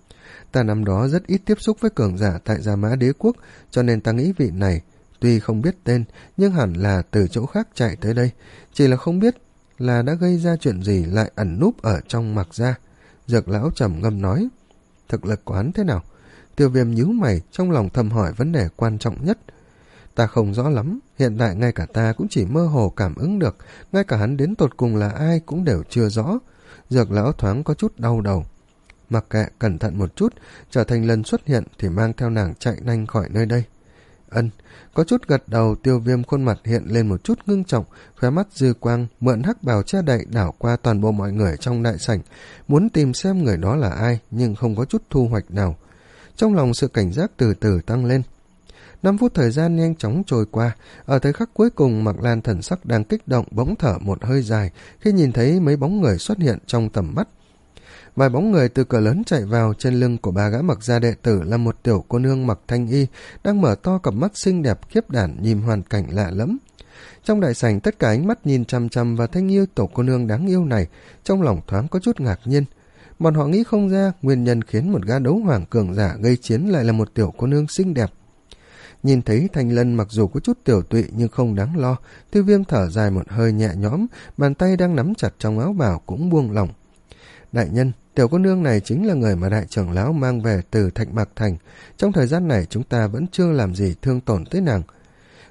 Ta năm đó rất ít tiếp xúc với cường giả tại Gia Mã Đế quốc, cho nên ta nghĩ vị này tuy không biết tên nhưng hẳn là từ chỗ khác chạy tới đây, chỉ là không biết là đã gây ra chuyện gì lại ẩn núp ở trong Mặc gia." Dược lão trầm ngâm nói: "Thực lực của hắn thế nào?" Tiêu Viêm nhíu mày, trong lòng thầm hỏi vấn đề quan trọng nhất. "Ta không rõ lắm, hiện tại ngay cả ta cũng chỉ mơ hồ cảm ứng được, ngay cả hắn đến tột cùng là ai cũng đều chưa rõ." Dược lão thoáng có chút đau đầu. "Mặc kệ, cẩn thận một chút, trở thành lần xuất hiện thì mang theo nàng chạy nhanh khỏi nơi đây." Ân, có chút gật đầu. Tiêu Viêm khuôn mặt hiện lên một chút ngưng trọng, khóe mắt dư quang mượn hắc bào che đậy đảo qua toàn bộ mọi người trong đại sảnh, muốn tìm xem người đó là ai nhưng không có chút thu hoạch nào. Trong lòng sự cảnh giác từ từ tăng lên. Năm phút thời gian nhanh chóng trôi qua, ở thời khắc cuối cùng Mạc Lan thần sắc đang kích động bỗng thở một hơi dài khi nhìn thấy mấy bóng người xuất hiện trong tầm mắt. Vài bóng người từ cửa lớn chạy vào, trên lưng của ba gã Mặc gia đệ tử là một tiểu cô nương mặc thanh y, đang mở to cặp mắt xinh đẹp khiếp đảm nhìn hoàn cảnh lạ lẫm. Trong đại sảnh tất cả ánh mắt nhìn chằm chằm vào thanh yêu tiểu cô nương đáng yêu này, trong lòng thoáng có chút ngạc nhiên. Bọn họ nghĩ không ra nguyên nhân khiến một gã đấu hoàng cường giả gây chiến lại là một tiểu cô nương xinh đẹp. Nhìn thấy Thanh Lân mặc dù có chút tiểu tụy nhưng không đáng lo, Tiêu Viêm thở dài một hơi nhẹ nhõm, bàn tay đang nắm chặt trong áo bào cũng buông lỏng. "Đại nhân, tiểu cô nương này chính là người mà đại trưởng lão mang về từ Thạch Mạc Thành. Trong thời gian này chúng ta vẫn chưa làm gì thương tổn tới nàng."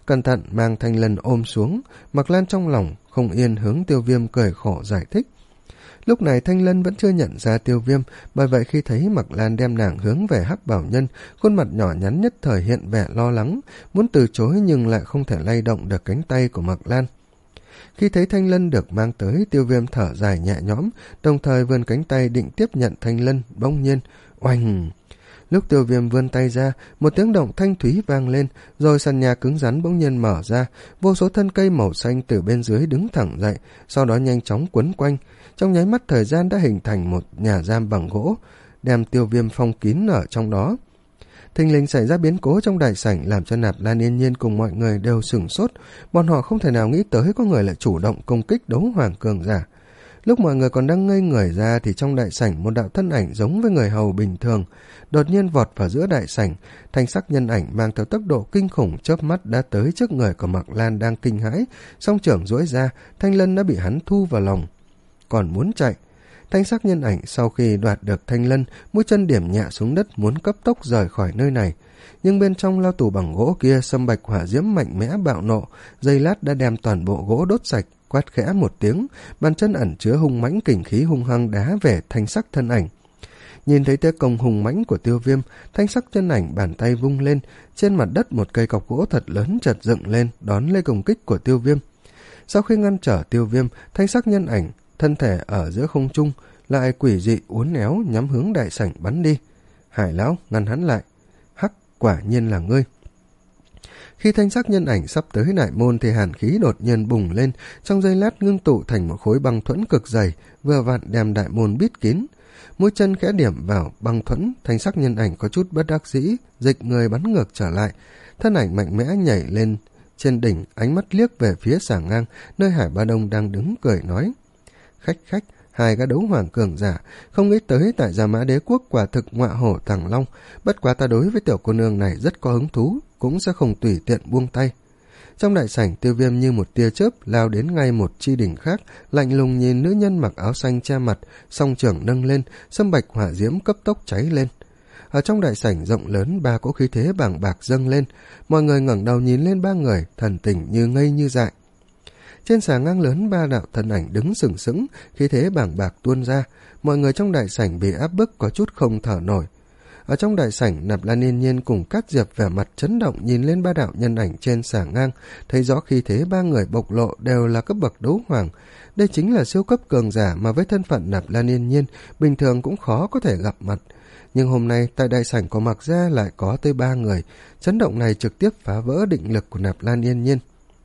cẩn thận mang Thanh Lân ôm xuống. Mạc Lan trong lòng không yên, hướng Tiêu Viêm cười khổ giải thích. Lúc này Thanh Lân vẫn chưa nhận ra Tiêu Viêm, bởi vậy khi thấy Mạc Lan đem nàng hướng về Hắc Bảo Nhân, khuôn mặt nhỏ nhắn nhất thời hiện vẻ lo lắng, muốn từ chối nhưng lại không thể lay động được cánh tay của Mạc Lan. Khi thấy Thanh Lân được mang tới, Tiêu Viêm thở dài nhẹ nhõm, đồng thời vươn cánh tay định tiếp nhận Thanh Lân, bỗng nhiên, oanh! Lúc Tiêu Viêm vươn tay ra, một tiếng động thanh thúy vang lên, rồi sàn nhà cứng rắn bỗng nhiên mở ra, vô số thân cây màu xanh từ bên dưới đứng thẳng dậy, sau đó nhanh chóng quấn quanh. Trong nháy mắt thời gian đã hình thành một nhà giam bằng gỗ, đem Tiêu Viêm phong kín ở trong đó. Thình lình xảy ra biến cố trong đại sảnh làm cho Nạp Lan Yên Nhiên cùng mọi người đều sửng sốt, bọn họ không thể nào nghĩ tới có người lại chủ động công kích đấu hoàng cường giả. Lúc mọi người còn đang ngây người ra thì trong đại sảnh một đạo thân ảnh giống với người hầu bình thường đột nhiên vọt vào giữa đại sảnh, thanh sắc nhân ảnh mang theo tốc độ kinh khủng chớp mắt đã tới trước người của Mạc Lan đang kinh hãi, song trưởng duỗi ra, Thanh Lân đã bị hắn thu vào lòng. Còn muốn chạy, thanh sắc nhân ảnh sau khi đoạt được Thanh Lân, mũi chân điểm nhẹ xuống đất muốn cấp tốc rời khỏi nơi này. Nhưng bên trong lao tù bằng gỗ kia, sâm bạch hỏa diễm mạnh mẽ bạo nộ, giây lát đã đem toàn bộ gỗ đốt sạch, quát khẽ một tiếng, bàn chân ẩn chứa hung mãnh kình khí hung hăng đá về thanh sắc thân ảnh. Nhìn thấy thế công hùng mãnh của Tiêu Viêm, thanh sắc chân ảnh bàn tay vung lên, trên mặt đất một cây cọc gỗ thật lớn chợt dựng lên, đón lấy công kích của Tiêu Viêm. Sau khi ngăn trở Tiêu Viêm, thanh sắc nhân ảnh, thân thể ở giữa không trung, lại quỷ dị uốn éo nhắm hướng đại sảnh bắn đi. Hải lão ngăn hắn lại. Hắc, quả nhiên là ngươi. Khi thanh sắc nhân ảnh sắp tới đại môn thì hàn khí đột nhiên bùng lên, trong giây lát ngưng tụ thành một khối băng thuẫn cực dày, vừa vặn đem đại môn bít kín. Mũi chân khẽ điểm vào băng thuẫn, thanh sắc nhân ảnh có chút bất đắc dĩ, dịch người bắn ngược trở lại, thân ảnh mạnh mẽ nhảy lên trên đỉnh, ánh mắt liếc về phía Sảng Ngang, nơi Hải Ba Đông đang đứng cười nói: Khách khách, hai gã đấu hoàng cường giả, không nghĩ tới tại Gia Mã Đế Quốc quả thực ngọa hổ tàng long, bất quá ta đối với tiểu cô nương này rất có hứng thú, cũng sẽ không tùy tiện buông tay. Trong đại sảnh, Tiêu Viêm như một tia chớp lao đến ngay một chi đỉnh khác, lạnh lùng nhìn nữ nhân mặc áo xanh che mặt, song trưởng nâng lên, sâm bạch hỏa diễm cấp tốc cháy lên. Ở trong đại sảnh rộng lớn, ba cỗ khí thế bàng bạc dâng lên, mọi người ngẩng đầu nhìn lên ba người, thần tình như ngây như dại. Trên xà ngang lớn, ba đạo thân ảnh đứng sừng sững, khí thế bàng bạc tuôn ra, mọi người trong đại sảnh bị áp bức có chút không thở nổi. Ở trong đại sảnh, Nạp Lan Yên Nhiên cùng Cát Diệp vẻ mặt chấn động nhìn lên ba đạo nhân ảnh trên xà ngang, thấy rõ khí thế ba người bộc lộ đều là cấp bậc đấu hoàng. Đây chính là siêu cấp cường giả mà với thân phận Nạp Lan Yên Nhiên bình thường cũng khó có thể gặp mặt. Nhưng hôm nay tại đại sảnh của Mạc Gia lại có tới ba người, chấn động này trực tiếp phá vỡ định lực của Nạp Lan Yên Nhiên.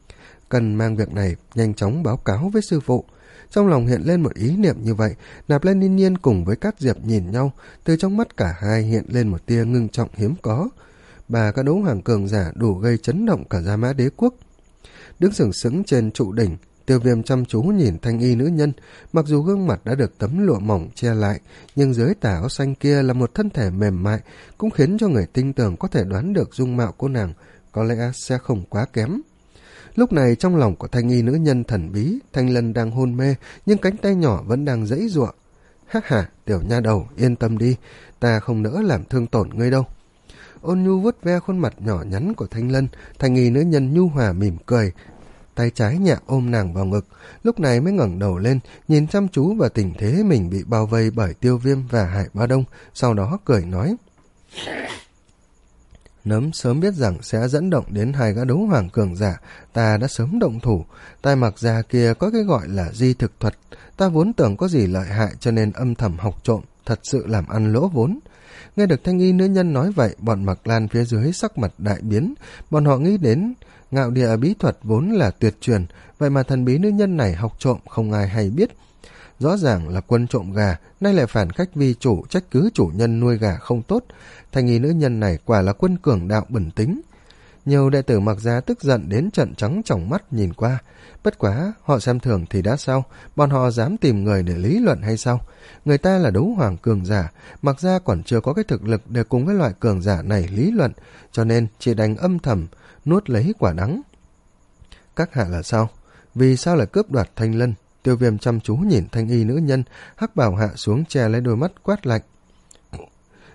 Cần mang việc này nhanh chóng báo cáo với sư phụ. Trong lòng hiện lên một ý niệm như vậy, Nạp Lan Yên Nhiên cùng với Cát Diệp nhìn nhau, từ trong mắt cả hai hiện lên một tia ngưng trọng hiếm có. Bà các đấu hoàng cường giả đủ gây chấn động cả Gia Mã Đế Quốc. Đứng sừng sững trên trụ đỉnh, Tiêu Viêm chăm chú nhìn thanh y nữ nhân, mặc dù gương mặt đã được tấm lụa mỏng che lại, nhưng dưới tà áo xanh kia là một thân thể mềm mại, cũng khiến cho người tinh tường có thể đoán được dung mạo cô nàng có lẽ sẽ không quá kém. Lúc này trong lòng của thanh y nữ nhân thần bí, Thanh Lân đang hôn mê, nhưng cánh tay nhỏ vẫn đang giãy giụa. Hắc hả, tiểu nha đầu, yên tâm đi, ta không nỡ làm thương tổn ngươi đâu. Ôn nhu vuốt ve khuôn mặt nhỏ nhắn của Thanh Lân, thanh y nữ nhân nhu hòa mỉm cười, tay trái nhẹ ôm nàng vào ngực, lúc này mới ngẩng đầu lên, nhìn chăm chú vào tình thế mình bị bao vây bởi Tiêu Viêm và Hải Ba Đông, sau đó cười nói: Nấm sớm biết rằng sẽ dẫn động đến hai gã đấu hoàng cường giả, ta đã sớm động thủ. Tai Mạc Gia kia có cái gọi là di thực thuật, ta vốn tưởng có gì lợi hại cho nên âm thầm học trộm, thật sự làm ăn lỗ vốn. Nghe được thanh y nữ nhân nói vậy, bọn Mạc Lan phía dưới sắc mặt đại biến, bọn họ nghĩ đến ngạo địa bí thuật vốn là tuyệt truyền, vậy mà thần bí nữ nhân này học trộm không ai hay biết. Rõ ràng là quân trộm gà, nay lại phản khách vi chủ, trách cứ chủ nhân nuôi gà không tốt. Thanh y nữ nhân này quả là quân cường đạo bẩn tính. Nhiều đệ tử Mạc Gia tức giận đến trận trắng tròng mắt nhìn qua. Bất quá, họ xem thường thì đã sao, bọn họ dám tìm người để lý luận hay sao? Người ta là đấu hoàng cường giả, Mạc Gia còn chưa có cái thực lực để cùng với loại cường giả này lý luận, cho nên chỉ đành âm thầm, nuốt lấy quả đắng. Các hạ là sao? Vì sao lại cướp đoạt Thanh Lân? Tiêu Viêm chăm chú nhìn thanh y nữ nhân, hắc bảo hạ xuống che lấy đôi mắt quát lạnh.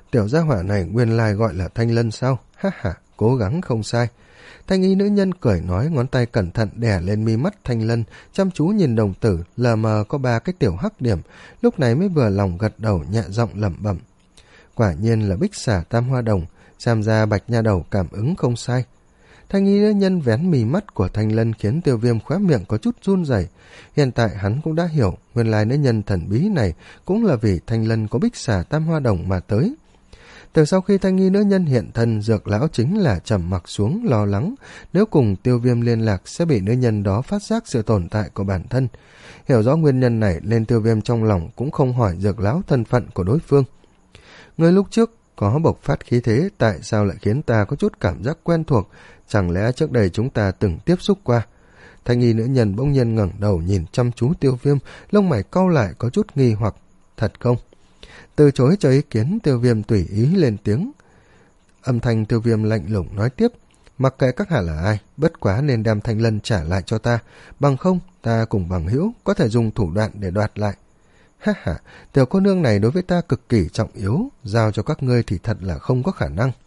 tiểu gia hỏa này nguyên lai gọi là Thanh Lân sao? Ha ha, cố gắng không sai. Thanh y nữ nhân cười nói, ngón tay cẩn thận đè lên mi mắt Thanh Lân, chăm chú nhìn đồng tử, lờ mờ có ba cái tiểu hắc điểm, lúc này mới vừa lòng gật đầu nhẹ giọng lẩm bẩm. Quả nhiên là bích xà tam hoa đồng, xem ra Bạch nha đầu cảm ứng không sai. Thanh y nữ nhân vén mì mắt của Thanh Lân khiến Tiêu Viêm khóe miệng có chút run rẩy. Hiện tại hắn cũng đã hiểu, nguyên lai nữ nhân thần bí này cũng là vì Thanh Lân có bích xà tam hoa đồng mà tới. Từ sau khi Thanh y nữ nhân hiện thân, Dược lão chính là trầm mặc xuống, lo lắng nếu cùng Tiêu Viêm liên lạc sẽ bị nữ nhân đó phát giác sự tồn tại của bản thân. Hiểu rõ nguyên nhân này nên Tiêu Viêm trong lòng cũng không hỏi Dược lão thân phận của đối phương. Người lúc trước có bộc phát khí thế, tại sao lại khiến ta có chút cảm giác quen thuộc? Chẳng lẽ trước đây chúng ta từng tiếp xúc qua? Thanh y nữ nhân bỗng nhiên ngẩng đầu nhìn chăm chú Tiêu Viêm, lông mày cau lại có chút nghi hoặc. Thật không? Từ chối cho ý kiến, Tiêu Viêm tùy ý lên tiếng. Âm thanh Tiêu Viêm lạnh lùng nói tiếp. Mặc kệ các hạ là ai, bất quá nên đem Thanh Lân trả lại cho ta. Bằng không, ta cùng bằng hữu có thể dùng thủ đoạn để đoạt lại. Ha ha, tiểu cô nương này đối với ta cực kỳ trọng yếu, giao cho các ngươi thì thật là không có khả năng.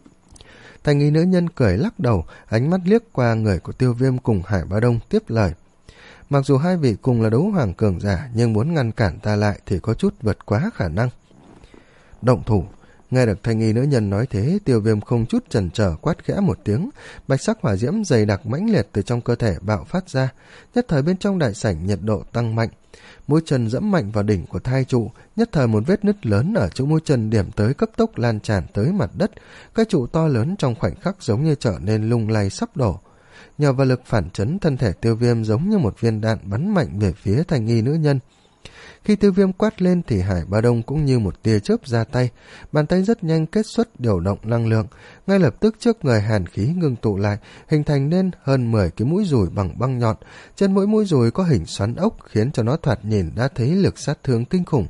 Thanh y nữ nhân cười lắc đầu, ánh mắt liếc qua người của Tiêu Viêm cùng Hải Bá Đông tiếp lời. Mặc dù hai vị cùng là đấu hoàng cường giả, nhưng muốn ngăn cản ta lại thì có chút vượt quá khả năng. Động thủ. Nghe được thanh y nữ nhân nói thế, Tiêu Viêm không chút chần chờ quát khẽ một tiếng, bạch sắc hỏa diễm dày đặc mãnh liệt từ trong cơ thể bạo phát ra, nhất thời bên trong đại sảnh nhiệt độ tăng mạnh. Mũi chân dẫm mạnh vào đỉnh của thai trụ, nhất thời một vết nứt lớn ở chỗ mũi chân điểm tới cấp tốc lan tràn tới mặt đất, cái trụ to lớn trong khoảnh khắc giống như trở nên lung lay sắp đổ. Nhờ vào lực phản chấn, thân thể Tiêu Viêm giống như một viên đạn bắn mạnh về phía thanh y nữ nhân. Khi Tiêu Viêm quát lên thì Hải Ba Đông cũng như một tia chớp ra tay, bàn tay rất nhanh kết xuất điều động năng lượng, ngay lập tức trước người hàn khí ngưng tụ lại, hình thành nên hơn mười cái mũi dùi bằng băng nhọn, trên mỗi mũi dùi có hình xoắn ốc khiến cho nó thoạt nhìn đã thấy lực sát thương kinh khủng.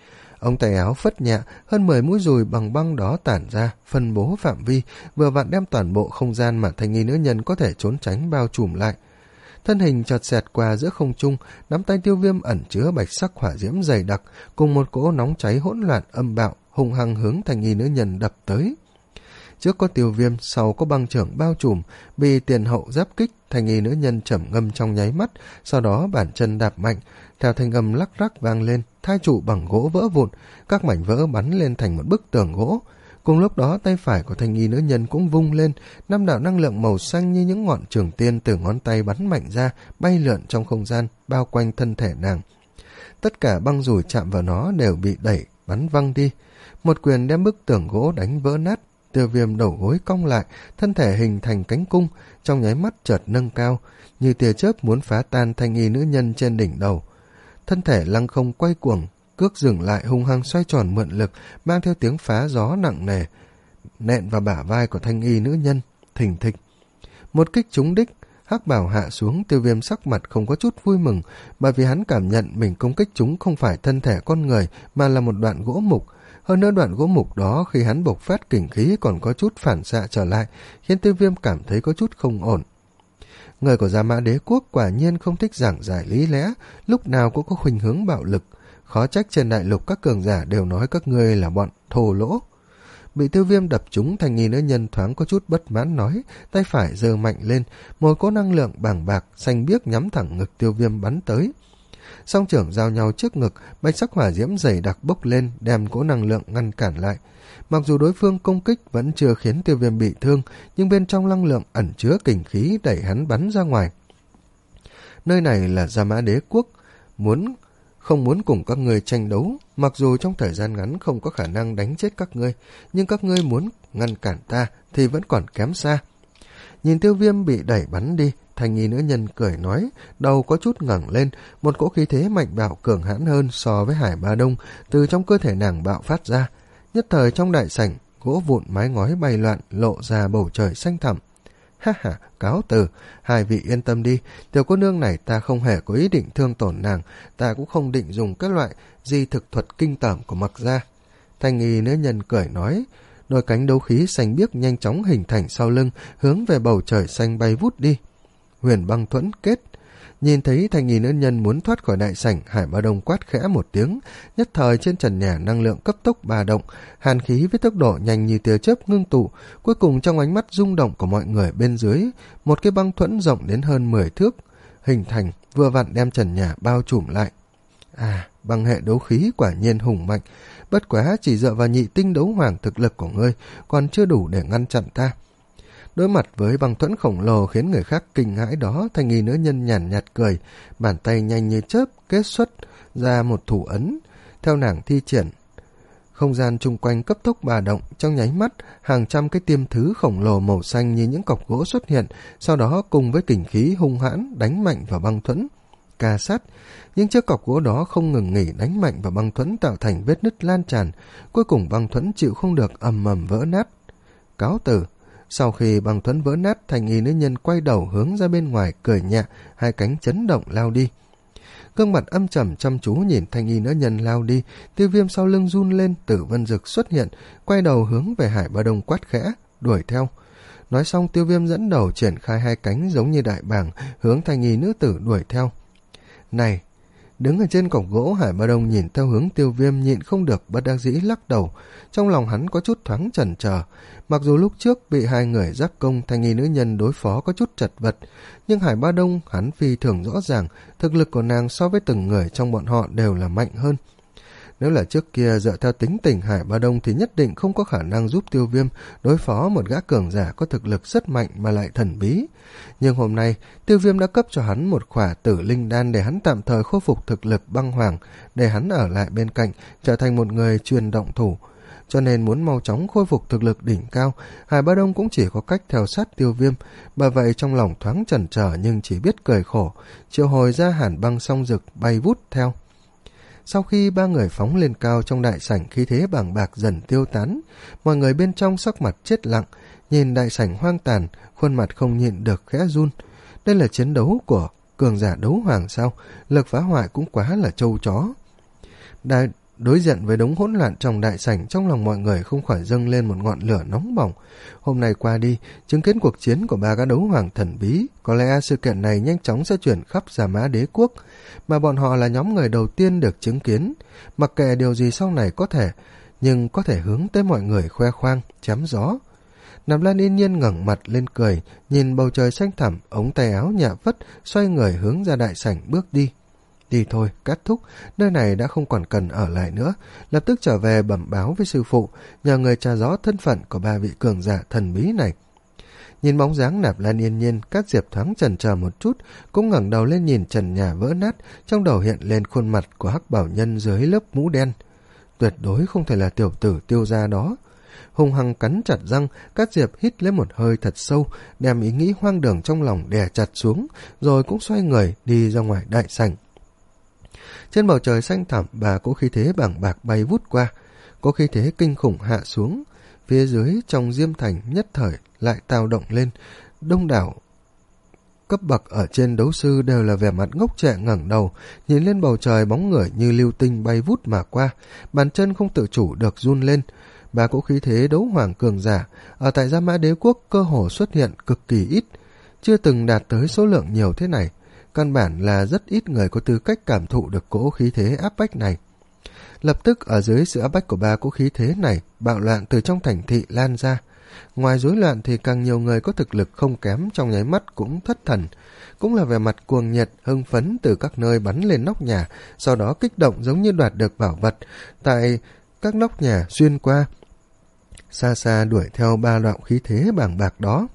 Ông tay áo phất nhẹ, hơn mười mũi dùi bằng băng đó tản ra, phân bố phạm vi, vừa vặn đem toàn bộ không gian mà thanh nghi nữ nhân có thể trốn tránh bao trùm lại. Thân hình chợt xẹt qua giữa không trung, nắm tay Tiêu Viêm ẩn chứa bạch sắc hỏa diễm dày đặc, cùng một cỗ nóng cháy hỗn loạn âm bạo, hung hăng hướng thanh nghi nữ nhân đập tới. Trước có Tiêu Viêm, sau có băng trưởng bao trùm, bị tiền hậu giáp kích, thanh nghi nữ nhân trầm ngâm trong nháy mắt, sau đó bàn chân đạp mạnh, theo thanh âm lắc rắc vang lên, thai trụ bằng gỗ vỡ vụn, các mảnh vỡ bắn lên thành một bức tường gỗ. Cùng lúc đó tay phải của thanh nghi nữ nhân cũng vung lên, năm đạo năng lượng màu xanh như những ngọn trường tiên từ ngón tay bắn mạnh ra, bay lượn trong không gian, bao quanh thân thể nàng. Tất cả băng dùi chạm vào nó đều bị đẩy, bắn văng đi. Một quyền đem bức tường gỗ đánh vỡ nát, Tiêu Viêm đầu gối cong lại, thân thể hình thành cánh cung, trong nháy mắt chợt nâng cao, như tia chớp muốn phá tan thanh nghi nữ nhân trên đỉnh đầu. Thân thể lăng không quay cuồng, cước dừng lại hung hăng xoay tròn mượn lực, mang theo tiếng phá gió nặng nề, nện vào bả vai của thanh y nữ nhân, thình thịch. Một kích trúng đích, hắc bào hạ xuống. Tiêu Viêm sắc mặt không có chút vui mừng, bởi vì hắn cảm nhận mình công kích chúng không phải thân thể con người, mà là một đoạn gỗ mục. Hơn nữa đoạn gỗ mục đó khi hắn bộc phát kình khí còn có chút phản xạ trở lại, khiến Tiêu Viêm cảm thấy có chút không ổn. Người của Gia Mã Đế Quốc quả nhiên không thích giảng giải lý lẽ, lúc nào cũng có khuynh hướng bạo lực. Khó trách trên đại lục các cường giả đều nói các ngươi là bọn thô lỗ. Bị Tiêu Viêm đập trúng, thanh nghi nữ nhân thoáng có chút bất mãn nói, tay phải giơ mạnh lên, một cỗ năng lượng bàng bạc xanh biếc nhắm thẳng ngực Tiêu Viêm bắn tới. Song trưởng giao nhau trước ngực, bạch sắc hỏa diễm dày đặc bốc lên, đem cỗ năng lượng ngăn cản lại. Mặc dù đối phương công kích vẫn chưa khiến Tiêu Viêm bị thương, nhưng bên trong năng lượng ẩn chứa kình khí đẩy hắn bắn ra ngoài. Nơi này là Gia Mã Đế Quốc, muốn không muốn cùng các ngươi tranh đấu, mặc dù trong thời gian ngắn không có khả năng đánh chết các ngươi, nhưng các ngươi muốn ngăn cản ta thì vẫn còn kém xa. Nhìn Tiêu Viêm bị đẩy bắn đi, thanh nghi nữ nhân cười nói, đầu có chút ngẩng lên, một cỗ khí thế mạnh bạo cường hãn hơn so với Hải Ba Đông từ trong cơ thể nàng bạo phát ra. Nhất thời trong đại sảnh, gỗ vụn mái ngói bay loạn, lộ ra bầu trời xanh thẳm. Ha ha, cáo từ, hai vị yên tâm đi, tiểu cô nương này ta không hề có ý định thương tổn nàng, ta cũng không định dùng các loại di thực thuật kinh tởm của Mặc gia. Thanh nghi nữ nhân cười nói, đôi cánh đấu khí xanh biếc nhanh chóng hình thành sau lưng, hướng về bầu trời xanh bay vút đi. Huyền băng thuẫn kết, Nhìn thấy thanh nghi nữ nhân muốn thoát khỏi đại sảnh, Hải Bá Đông quát khẽ một tiếng, nhất thời trên trần nhà năng lượng cấp tốc ba động, hàn khí với tốc độ nhanh như tia chớp ngưng tụ, cuối cùng trong ánh mắt rung động của mọi người bên dưới, một cái băng thuẫn rộng đến hơn mười thước hình thành, vừa vặn đem trần nhà bao trùm lại. À, băng hệ đấu khí quả nhiên hùng mạnh, bất quá chỉ dựa vào nhị tinh đấu hoàng thực lực của ngươi còn chưa đủ để ngăn chặn ta. Đối mặt với băng thuẫn khổng lồ khiến người khác kinh hãi đó, thanh nghi nữ nhân nhàn nhạt cười, bàn tay nhanh như chớp kết xuất ra một thủ ấn. Theo nàng thi triển, không gian chung quanh cấp tốc bà động, trong nháy mắt hàng trăm cái tiêm thứ khổng lồ màu xanh như những cọc gỗ xuất hiện, sau đó cùng với kình khí hung hãn đánh mạnh vào băng thuẫn. Ca sát, những chiếc cọc gỗ đó không ngừng nghỉ đánh mạnh vào băng thuẫn, tạo thành vết nứt lan tràn, cuối cùng băng thuẫn chịu không được ầm ầm vỡ nát. Cáo tử. Sau khi băng thuẫn vỡ nát, thanh nghi nữ nhân quay đầu hướng ra bên ngoài cười nhẹ, hai cánh chấn động lao đi. Gương mặt âm trầm chăm chú nhìn thanh nghi nữ nhân lao đi, Tiêu Viêm sau lưng run lên, Tử Vân Dực xuất hiện, quay đầu hướng về Hải Bá Đông quát khẽ, đuổi theo. Nói xong, Tiêu Viêm dẫn đầu triển khai hai cánh giống như đại bàng, hướng thanh nghi nữ tử đuổi theo. Này! Đứng ở trên cọc gỗ, Hải Bá Đông nhìn theo hướng Tiêu Viêm nhịn không được bất đắc dĩ lắc đầu, trong lòng hắn có chút thoáng chần chờ. Mặc dù lúc trước bị hai người giáp công thanh nghi nữ nhân đối phó có chút chật vật, nhưng Hải Bá Đông hắn phi thường rõ ràng thực lực của nàng so với từng người trong bọn họ đều là mạnh hơn. Nếu là trước kia dựa theo tính tình Hải Bá Đông thì nhất định không có khả năng giúp Tiêu Viêm đối phó một gã cường giả có thực lực rất mạnh mà lại thần bí. Nhưng hôm nay, Tiêu Viêm đã cấp cho hắn một khỏa tử linh đan để hắn tạm thời khôi phục thực lực băng hoàng, để hắn ở lại bên cạnh, trở thành một người truyền động thủ. Cho nên muốn mau chóng khôi phục thực lực đỉnh cao, Hải Bá Đông cũng chỉ có cách theo sát Tiêu Viêm, bởi vậy trong lòng thoáng chần chờ nhưng chỉ biết cười khổ, triệu hồi ra hàn băng song rực bay vút theo. Sau khi ba người phóng lên cao trong đại sảnh, khí thế bàng bạc dần tiêu tán, mọi người bên trong sắc mặt chết lặng, nhìn đại sảnh hoang tàn, khuôn mặt không nhịn được khẽ run. Đây là chiến đấu của cường giả đấu hoàng sao? Lực phá hoại cũng quá là trâu chó. Đại Đối diện với đống hỗn loạn trong đại sảnh, trong lòng mọi người không khỏi dâng lên một ngọn lửa nóng bỏng. Hôm nay qua đi, chứng kiến cuộc chiến của ba gã đấu hoàng thần bí, có lẽ sự kiện này nhanh chóng sẽ chuyển khắp Gia Mã Đế quốc, mà bọn họ là nhóm người đầu tiên được chứng kiến. Mặc kệ điều gì sau này có thể, nhưng có thể hướng tới mọi người khoe khoang, chém gió. Nạp Lan yên nhiên ngẩng mặt lên cười, nhìn bầu trời xanh thẳm, ống tay áo nhẹ vất, xoay người hướng ra đại sảnh bước đi. Đi thôi, Cát thúc, nơi này đã không còn cần ở lại nữa, lập tức trở về bẩm báo với sư phụ, nhờ người tra rõ thân phận của ba vị cường giả thần bí này. Nhìn bóng dáng Nạp Lan yên nhiên, Cát Diệp thoáng chần chờ một chút, cũng ngẩng đầu lên nhìn trần nhà vỡ nát, trong đầu hiện lên khuôn mặt của Hắc Bảo Nhân dưới lớp mũ đen. Tuyệt đối không thể là tiểu tử Tiêu gia đó. Hùng hăng cắn chặt răng, Cát Diệp hít lấy một hơi thật sâu, đem ý nghĩ hoang đường trong lòng đè chặt xuống, rồi cũng xoay người đi ra ngoài đại sảnh. Trên bầu trời xanh thẳm, bà cỗ khí thế bàng bạc bay vút qua, có khí thế kinh khủng hạ xuống. Phía dưới trong Diêm Thành nhất thời lại tạo động lên, đông đảo cấp bậc ở trên đấu sư đều là vẻ mặt ngốc trệ ngẩng đầu, nhìn lên bầu trời, bóng người như lưu tinh bay vút mà qua, bàn chân không tự chủ được run lên. Ba cỗ khí thế đấu hoàng cường giả ở tại Gia Mã Đế quốc cơ hồ xuất hiện cực kỳ ít, chưa từng đạt tới số lượng nhiều thế này. Căn bản là rất ít người có tư cách cảm thụ được cỗ khí thế áp bách này. Lập tức ở dưới sự áp bách của ba cỗ khí thế này, bạo loạn từ trong thành thị lan ra. Ngoài rối loạn thì càng nhiều người có thực lực không kém trong nháy mắt cũng thất thần, cũng là vẻ mặt cuồng nhiệt hưng phấn từ các nơi bắn lên nóc nhà, sau đó kích động giống như đoạt được bảo vật tại các nóc nhà xuyên qua, xa xa đuổi theo ba loại khí thế bàng bạc đó.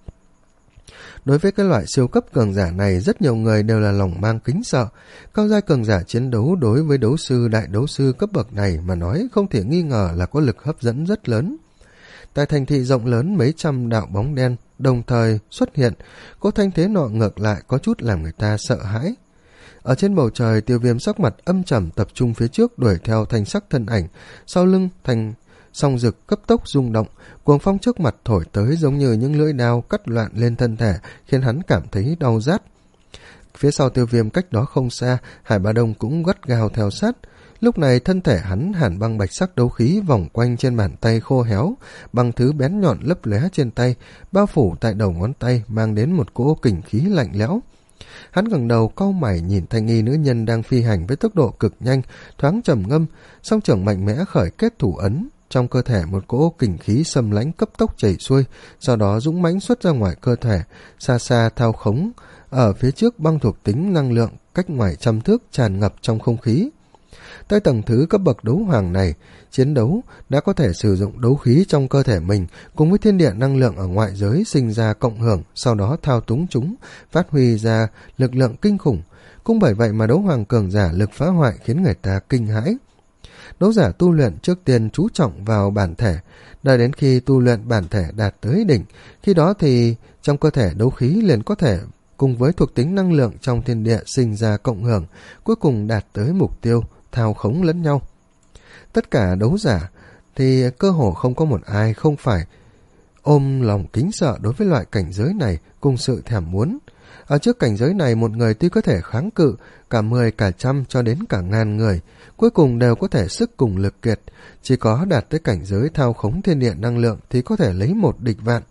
Đối với cái loại siêu cấp cường giả này, rất nhiều người đều là lòng mang kính sợ. Cao giai cường giả chiến đấu đối với đấu sư, đại đấu sư cấp bậc này mà nói không thể nghi ngờ là có lực hấp dẫn rất lớn. Tại thành thị rộng lớn, mấy trăm đạo bóng đen đồng thời xuất hiện, có thanh thế nọ ngược lại có chút làm người ta sợ hãi. Ở trên bầu trời, Tiêu Viêm sắc mặt âm trầm tập trung phía trước đuổi theo thanh sắc thân ảnh, sau lưng thành song rực cấp tốc rung động, cuồng phong trước mặt thổi tới giống như những lưỡi đao cắt loạn lên thân thể, khiến hắn cảm thấy đau rát. Phía sau Tiêu Viêm cách đó không xa, Hải Bá Đông cũng gắt gao theo sát. Lúc này thân thể hắn hàn băng bạch sắc đấu khí vòng quanh trên bàn tay khô héo, bằng thứ bén nhọn lấp lóe trên tay, bao phủ tại đầu ngón tay, mang đến một cỗ kình khí lạnh lẽo. Hắn ngẩng đầu cau mày nhìn thanh y nữ nhân đang phi hành với tốc độ cực nhanh, thoáng trầm ngâm, song trưởng mạnh mẽ khởi kết thủ ấn. Trong cơ thể một cỗ kình khí xâm lãnh cấp tốc chảy xuôi, sau đó dũng mãnh xuất ra ngoài cơ thể, xa xa thao khống. Ở phía trước băng thuộc tính năng lượng cách ngoài trăm thước tràn ngập trong không khí. Tới tầng thứ cấp bậc đấu hoàng này, chiến đấu đã có thể sử dụng đấu khí trong cơ thể mình cùng với thiên địa năng lượng ở ngoại giới sinh ra cộng hưởng, sau đó thao túng chúng, phát huy ra lực lượng kinh khủng. Cũng bởi vậy mà đấu hoàng cường giả lực phá hoại khiến người ta kinh hãi. Đấu giả tu luyện trước tiên chú trọng vào bản thể, đợi đến khi tu luyện bản thể đạt tới đỉnh, khi đó thì trong cơ thể đấu khí liền có thể cùng với thuộc tính năng lượng trong thiên địa sinh ra cộng hưởng, cuối cùng đạt tới mục tiêu thao khống lẫn nhau. Tất cả đấu giả thì cơ hồ không có một ai không phải ôm lòng kính sợ đối với loại cảnh giới này cùng sự thèm muốn. Ở trước cảnh giới này, một người tuy có thể kháng cự cả mười, cả trăm cho đến cả ngàn người, cuối cùng đều có thể sức cùng lực kiệt. Chỉ có đạt tới cảnh giới thao khống thiên địa năng lượng thì có thể lấy một địch vạn.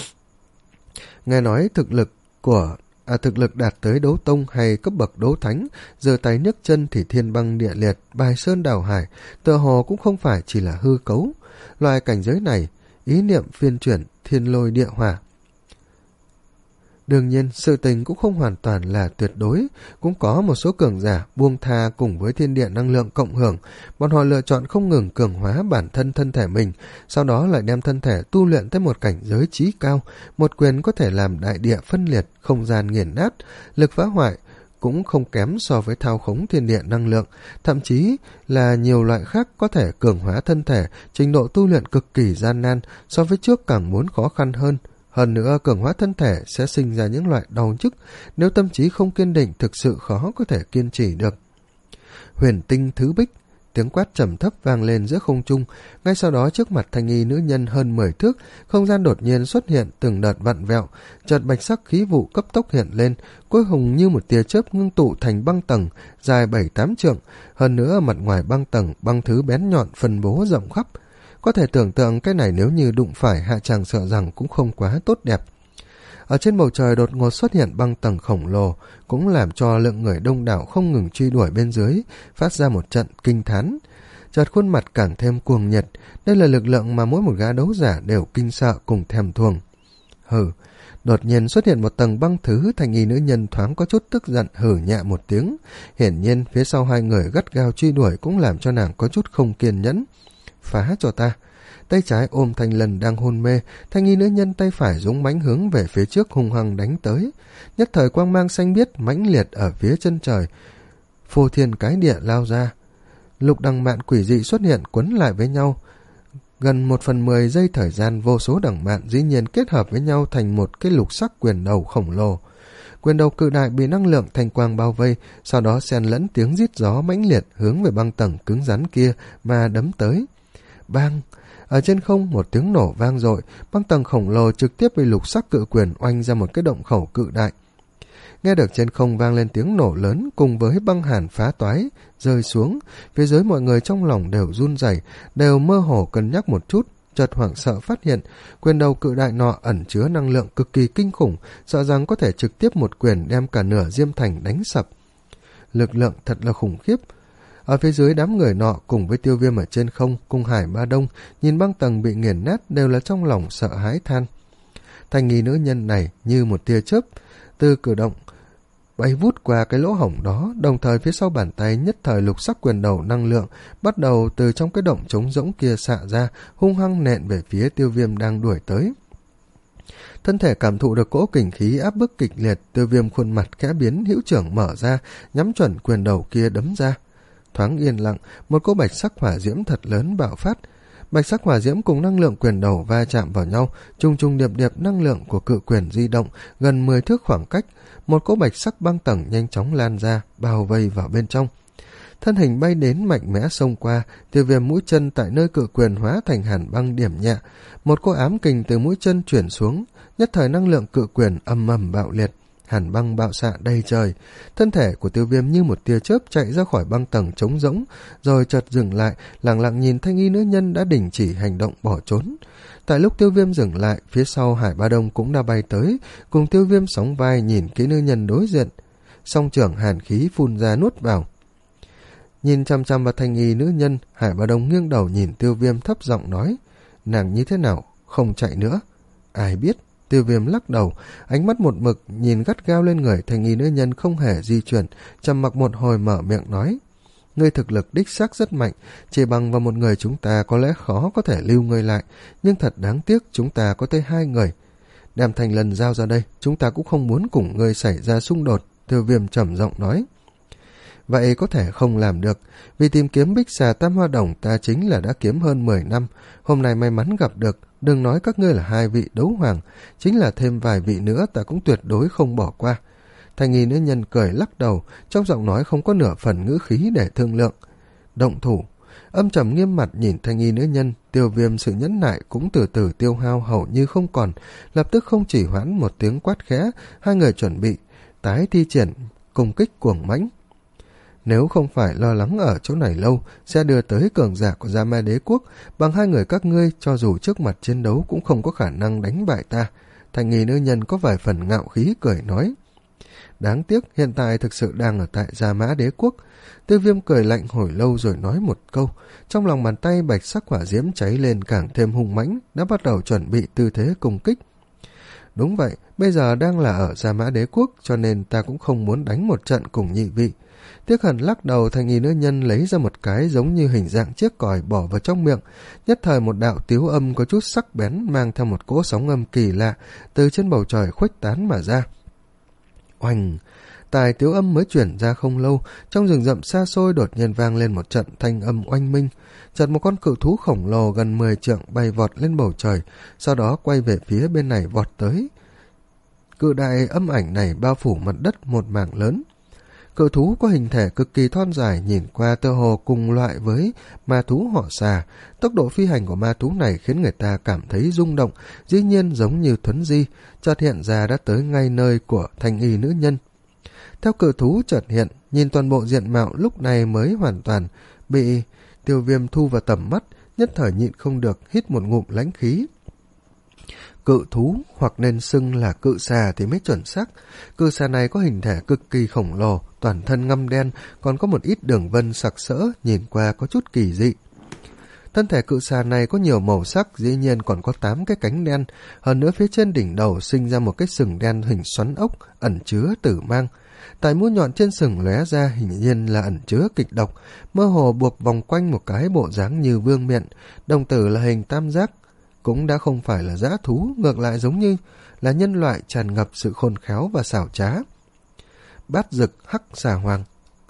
Nghe nói thực lực của À, thực lực đạt tới đấu tông hay cấp bậc đấu thánh, giơ tay nhấc chân thì thiên băng địa liệt, bài sơn đảo hải, tựa hồ cũng không phải chỉ là hư cấu. Loại cảnh giới này, ý niệm phiên chuyển, thiên lôi địa hỏa. Đương nhiên, sự tình cũng không hoàn toàn là tuyệt đối, cũng có một số cường giả buông tha cùng với thiên địa năng lượng cộng hưởng, bọn họ lựa chọn không ngừng cường hóa bản thân thân thể mình, sau đó lại đem thân thể tu luyện tới một cảnh giới trí cao, một quyền có thể làm đại địa phân liệt, không gian nghiền nát, lực phá hoại cũng không kém so với thao khống thiên địa năng lượng, thậm chí là nhiều loại khác có thể cường hóa thân thể, trình độ tu luyện cực kỳ gian nan, so với trước càng muốn khó khăn hơn. Hơn nữa, cường hóa thân thể sẽ sinh ra những loại đau nhức, nếu tâm trí không kiên định thực sự khó có thể kiên trì được. Huyền tinh thứ bích, tiếng quát trầm thấp vang lên giữa không trung, ngay sau đó trước mặt thanh y nữ nhân hơn mười thước, không gian đột nhiên xuất hiện từng đợt vặn vẹo, chợt bạch sắc khí vụ cấp tốc hiện lên, cuối cùng như một tia chớp ngưng tụ thành băng tầng dài bảy tám trượng, hơn nữa mặt ngoài băng tầng băng thứ bén nhọn phân bố rộng khắp. Có thể tưởng tượng cái này nếu như đụng phải hạ tràng sợ rằng cũng không quá tốt đẹp. Ở trên bầu trời đột ngột xuất hiện băng tầng khổng lồ, cũng làm cho lượng người đông đảo không ngừng truy đuổi bên dưới, phát ra một trận kinh thán. Chợt khuôn mặt càng thêm cuồng nhiệt, đây là lực lượng mà mỗi một gã đấu giả đều kinh sợ cùng thèm thuồng. Hừ, đột nhiên xuất hiện một tầng băng thứ, thanh y nữ nhân thoáng có chút tức giận hừ nhẹ một tiếng. Hiển nhiên phía sau hai người gắt gao truy đuổi cũng làm cho nàng có chút không kiên nhẫn. Phá cho ta. Tay trái ôm Thanh Lần đang hôn mê, thanh y nữ nhân tay phải dũng mãnh hướng về phía trước hung hăng đánh tới. Nhất thời quang mang xanh biếc mãnh liệt ở phía chân trời, phô thiên cái địa lao ra. Lục đằng mạn quỷ dị xuất hiện quấn lại với nhau. Gần một phần mười giây thời gian, vô số đằng mạn dĩ nhiên kết hợp với nhau thành một cái lục sắc quyền đầu khổng lồ. Quyền đầu cự đại bị năng lượng thanh quang bao vây, sau đó xen lẫn tiếng rít gió mãnh liệt hướng về băng tầng cứng rắn kia mà đấm tới. Bang! Ở trên không một tiếng nổ vang dội, băng tầng khổng lồ trực tiếp bị lục sắc cự quyền oanh ra một cái động khẩu cự đại. Nghe được trên không vang lên tiếng nổ lớn cùng với băng hàn phá toái rơi xuống, phía dưới mọi người trong lòng đều run rẩy, đều mơ hồ cân nhắc một chút, chợt hoảng sợ phát hiện quyền đầu cự đại nọ ẩn chứa năng lượng cực kỳ kinh khủng, sợ rằng có thể trực tiếp một quyền đem cả nửa Diêm Thành đánh sập. Lực lượng thật là khủng khiếp. Ở phía dưới đám người nọ cùng với Tiêu Viêm ở trên không cùng Hải Ba Đông nhìn băng tầng bị nghiền nát đều là trong lòng sợ hãi than. Thanh nghi nữ nhân này như một tia chớp từ cử động bay vút qua cái lỗ hổng đó, đồng thời phía sau bàn tay nhất thời lục sắc quyền đầu năng lượng bắt đầu từ trong cái động trống rỗng kia xạ ra, hung hăng nện về phía Tiêu Viêm đang đuổi tới. Thân thể cảm thụ được cỗ kình khí áp bức kịch liệt, Tiêu Viêm khuôn mặt khẽ biến, hữu trưởng mở ra, nhắm chuẩn quyền đầu kia đấm ra. Thoáng yên lặng, một cỗ bạch sắc hỏa diễm thật lớn bạo phát. Bạch sắc hỏa diễm cùng năng lượng quyền đầu va chạm vào nhau, trùng trùng điệp điệp năng lượng của cự quyền di động gần mười thước khoảng cách, một cỗ bạch sắc băng tầng nhanh chóng lan ra, bao vây vào bên trong. Thân hình bay đến mạnh mẽ xông qua, Tiêu Viêm mũi chân tại nơi cự quyền hóa thành hàn băng điểm nhẹ, một cỗ ám kình từ mũi chân chuyển xuống, nhất thời năng lượng cự quyền ầm ầm bạo liệt. hàn băng bạo xạ đầy trời. Thân thể của Tiêu Viêm như một tia chớp chạy ra khỏi băng tầng trống rỗng, rồi chợt dừng lại, lặng lặng nhìn thanh y nữ nhân đã đình chỉ hành động bỏ trốn. Tại lúc Tiêu Viêm dừng lại, phía sau Hải Ba Đông cũng đã bay tới, cùng Tiêu Viêm sóng vai nhìn kỹ nữ nhân đối diện. Song trưởng hàn khí phun ra nuốt vào. Nhìn chăm chăm vào thanh y nữ nhân, Hải Ba Đông nghiêng đầu nhìn Tiêu Viêm thấp giọng nói, nàng như thế nào, không chạy nữa. Ai biết. Tiêu Viêm lắc đầu, ánh mắt một mực nhìn gắt gao lên người thanh y nữ nhân không hề di chuyển, trầm mặc một hồi mở miệng nói, ngươi thực lực đích xác rất mạnh, chỉ bằng vào một người chúng ta có lẽ khó có thể lưu ngươi lại, nhưng thật đáng tiếc chúng ta có tới hai người. Đem Thanh Lân giao ra đây, chúng ta cũng không muốn cùng ngươi xảy ra xung đột. Tiêu Viêm trầm giọng nói. Vậy có thể không làm được, vì tìm kiếm bích xà tam hoa đồng ta chính là đã kiếm hơn mười năm, hôm nay may mắn gặp được, đừng nói các ngươi là hai vị đấu hoàng, chính là thêm vài vị nữa ta cũng tuyệt đối không bỏ qua. Thanh y nữ nhân cười lắc đầu, trong giọng nói không có nửa phần ngữ khí để thương lượng. Động thủ. Âm trầm nghiêm mặt nhìn thanh y nữ nhân, Tiêu Viêm sự nhẫn nại cũng từ từ tiêu hao hầu như không còn, lập tức không chỉ hoãn một tiếng quát khẽ, hai người chuẩn bị tái thi triển công kích cuồng mãnh. Nếu không phải lo lắng ở chỗ này lâu sẽ đưa tới cường giả của Gia Ma Đế Quốc, bằng hai người các ngươi cho dù trước mặt chiến đấu cũng không có khả năng đánh bại ta. Thanh nghi nữ nhân có vài phần ngạo khí cười nói. Đáng tiếc hiện tại thực sự đang ở tại Gia Mã Đế Quốc. Tiêu Viêm cười lạnh hồi lâu rồi nói một câu, trong lòng bàn tay bạch sắc hỏa diễm cháy lên càng thêm hung mãnh, đã bắt đầu chuẩn bị tư thế công kích. Đúng vậy, bây giờ đang là ở Gia Mã Đế Quốc, cho nên ta cũng không muốn đánh một trận cùng nhị vị. Tiếc hận lắc đầu, thanh nghi nữ nhân lấy ra một cái giống như hình dạng chiếc còi bỏ vào trong miệng, nhất thời một đạo tiếu âm có chút sắc bén mang theo một cỗ sóng âm kỳ lạ từ trên bầu trời khuếch tán mà ra. Oanh! Tài tiếu âm mới chuyển ra không lâu, trong rừng rậm xa xôi đột nhiên vang lên một trận thanh âm oanh minh. Chợt một con cự thú khổng lồ gần mười trượng bay vọt lên bầu trời, sau đó quay về phía bên này vọt tới. Cự đại âm ảnh này bao phủ mặt đất một mảng lớn. Cự thú có hình thể cực kỳ thon dài, nhìn qua tơ hồ cùng loại với ma thú họ xà. Tốc độ phi hành của ma thú này khiến người ta cảm thấy rung động, dĩ nhiên giống như thuấn di, chợt hiện ra đã tới ngay nơi của thanh y nữ nhân. Theo cự thú chợt hiện, nhìn toàn bộ diện mạo lúc này mới hoàn toàn bị Tiêu Viêm thu vào tầm mắt, nhất thời nhịn không được hít một ngụm lãnh khí. Cự thú, hoặc nên xưng là cự xà thì mới chuẩn xác. Cự xà này có hình thể cực kỳ khổng lồ, toàn thân ngăm đen, còn có một ít đường vân sặc sỡ, nhìn qua có chút kỳ dị. Thân thể cự xà này có nhiều màu sắc, dĩ nhiên còn có tám cái cánh đen, hơn nữa phía trên đỉnh đầu sinh ra một cái sừng đen hình xoắn ốc, ẩn chứa tử mang. Tại mũi nhọn trên sừng lóe ra hình nhiên là ẩn chứa kịch độc, mơ hồ buộc vòng quanh một cái bộ dáng như vương miện, đồng tử là hình tam giác, cũng đã không phải là dã thú, ngược lại giống như là nhân loại tràn ngập sự khôn khéo và xảo trá. Bát Dực Hắc Xà Hoàng.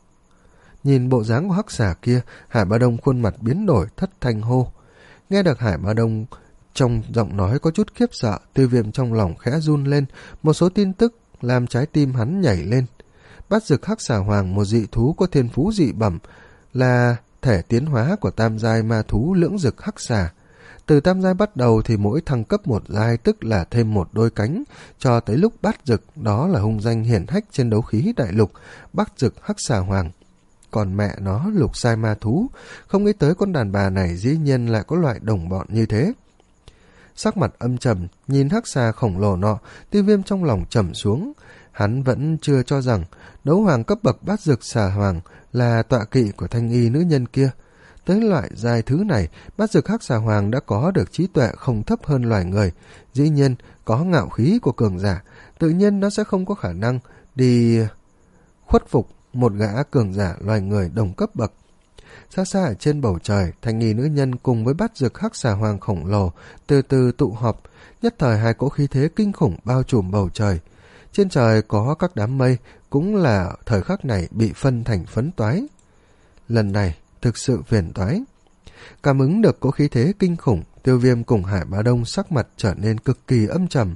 Nhìn bộ dáng của hắc xà kia, Hải Ba Đông khuôn mặt biến đổi, thất thanh hô. Nghe được Hải Ba Đông trong giọng nói có chút khiếp sợ, Tiêu Viêm trong lòng khẽ run lên, một số tin tức làm trái tim hắn nhảy lên. Bát Dực Hắc Xà Hoàng, một dị thú có thiên phú dị bẩm, là thể tiến hóa của tam giai ma thú lưỡng dực hắc xà. Từ tam giai bắt đầu thì mỗi thăng cấp một giai tức là thêm một đôi cánh, cho tới lúc bát dực, đó là hung danh hiển hách trên đấu khí đại lục, bát dực hắc xà hoàng. Còn mẹ nó lục sai ma thú, không nghĩ tới con đàn bà này dĩ nhiên lại có loại đồng bọn như thế. Sắc mặt âm trầm, nhìn hắc xà khổng lồ nọ, Tiêu Viêm trong lòng trầm xuống. Hắn vẫn chưa cho rằng đấu hoàng cấp bậc bát dực xà hoàng là tọa kỵ của thanh y nữ nhân kia. Tới loại giai thứ này, bát dực hắc xà hoàng đã có được trí tuệ không thấp hơn loài người. Dĩ nhiên, có ngạo khí của cường giả, tự nhiên nó sẽ không có khả năng đi khuất phục một gã cường giả loài người đồng cấp bậc. Xa xa ở trên bầu trời, thanh nghi nữ nhân cùng với bát dực hắc xà hoàng khổng lồ từ từ tụ họp, nhất thời hai cỗ khí thế kinh khủng bao trùm bầu trời. Trên trời có các đám mây, cũng là thời khắc này bị phân thành phấn toái. Lần này thực sự phiền toái. Cảm ứng được cỗ khí thế kinh khủng, Tiêu Viêm cùng Hải Bá Đông sắc mặt trở nên cực kỳ âm trầm.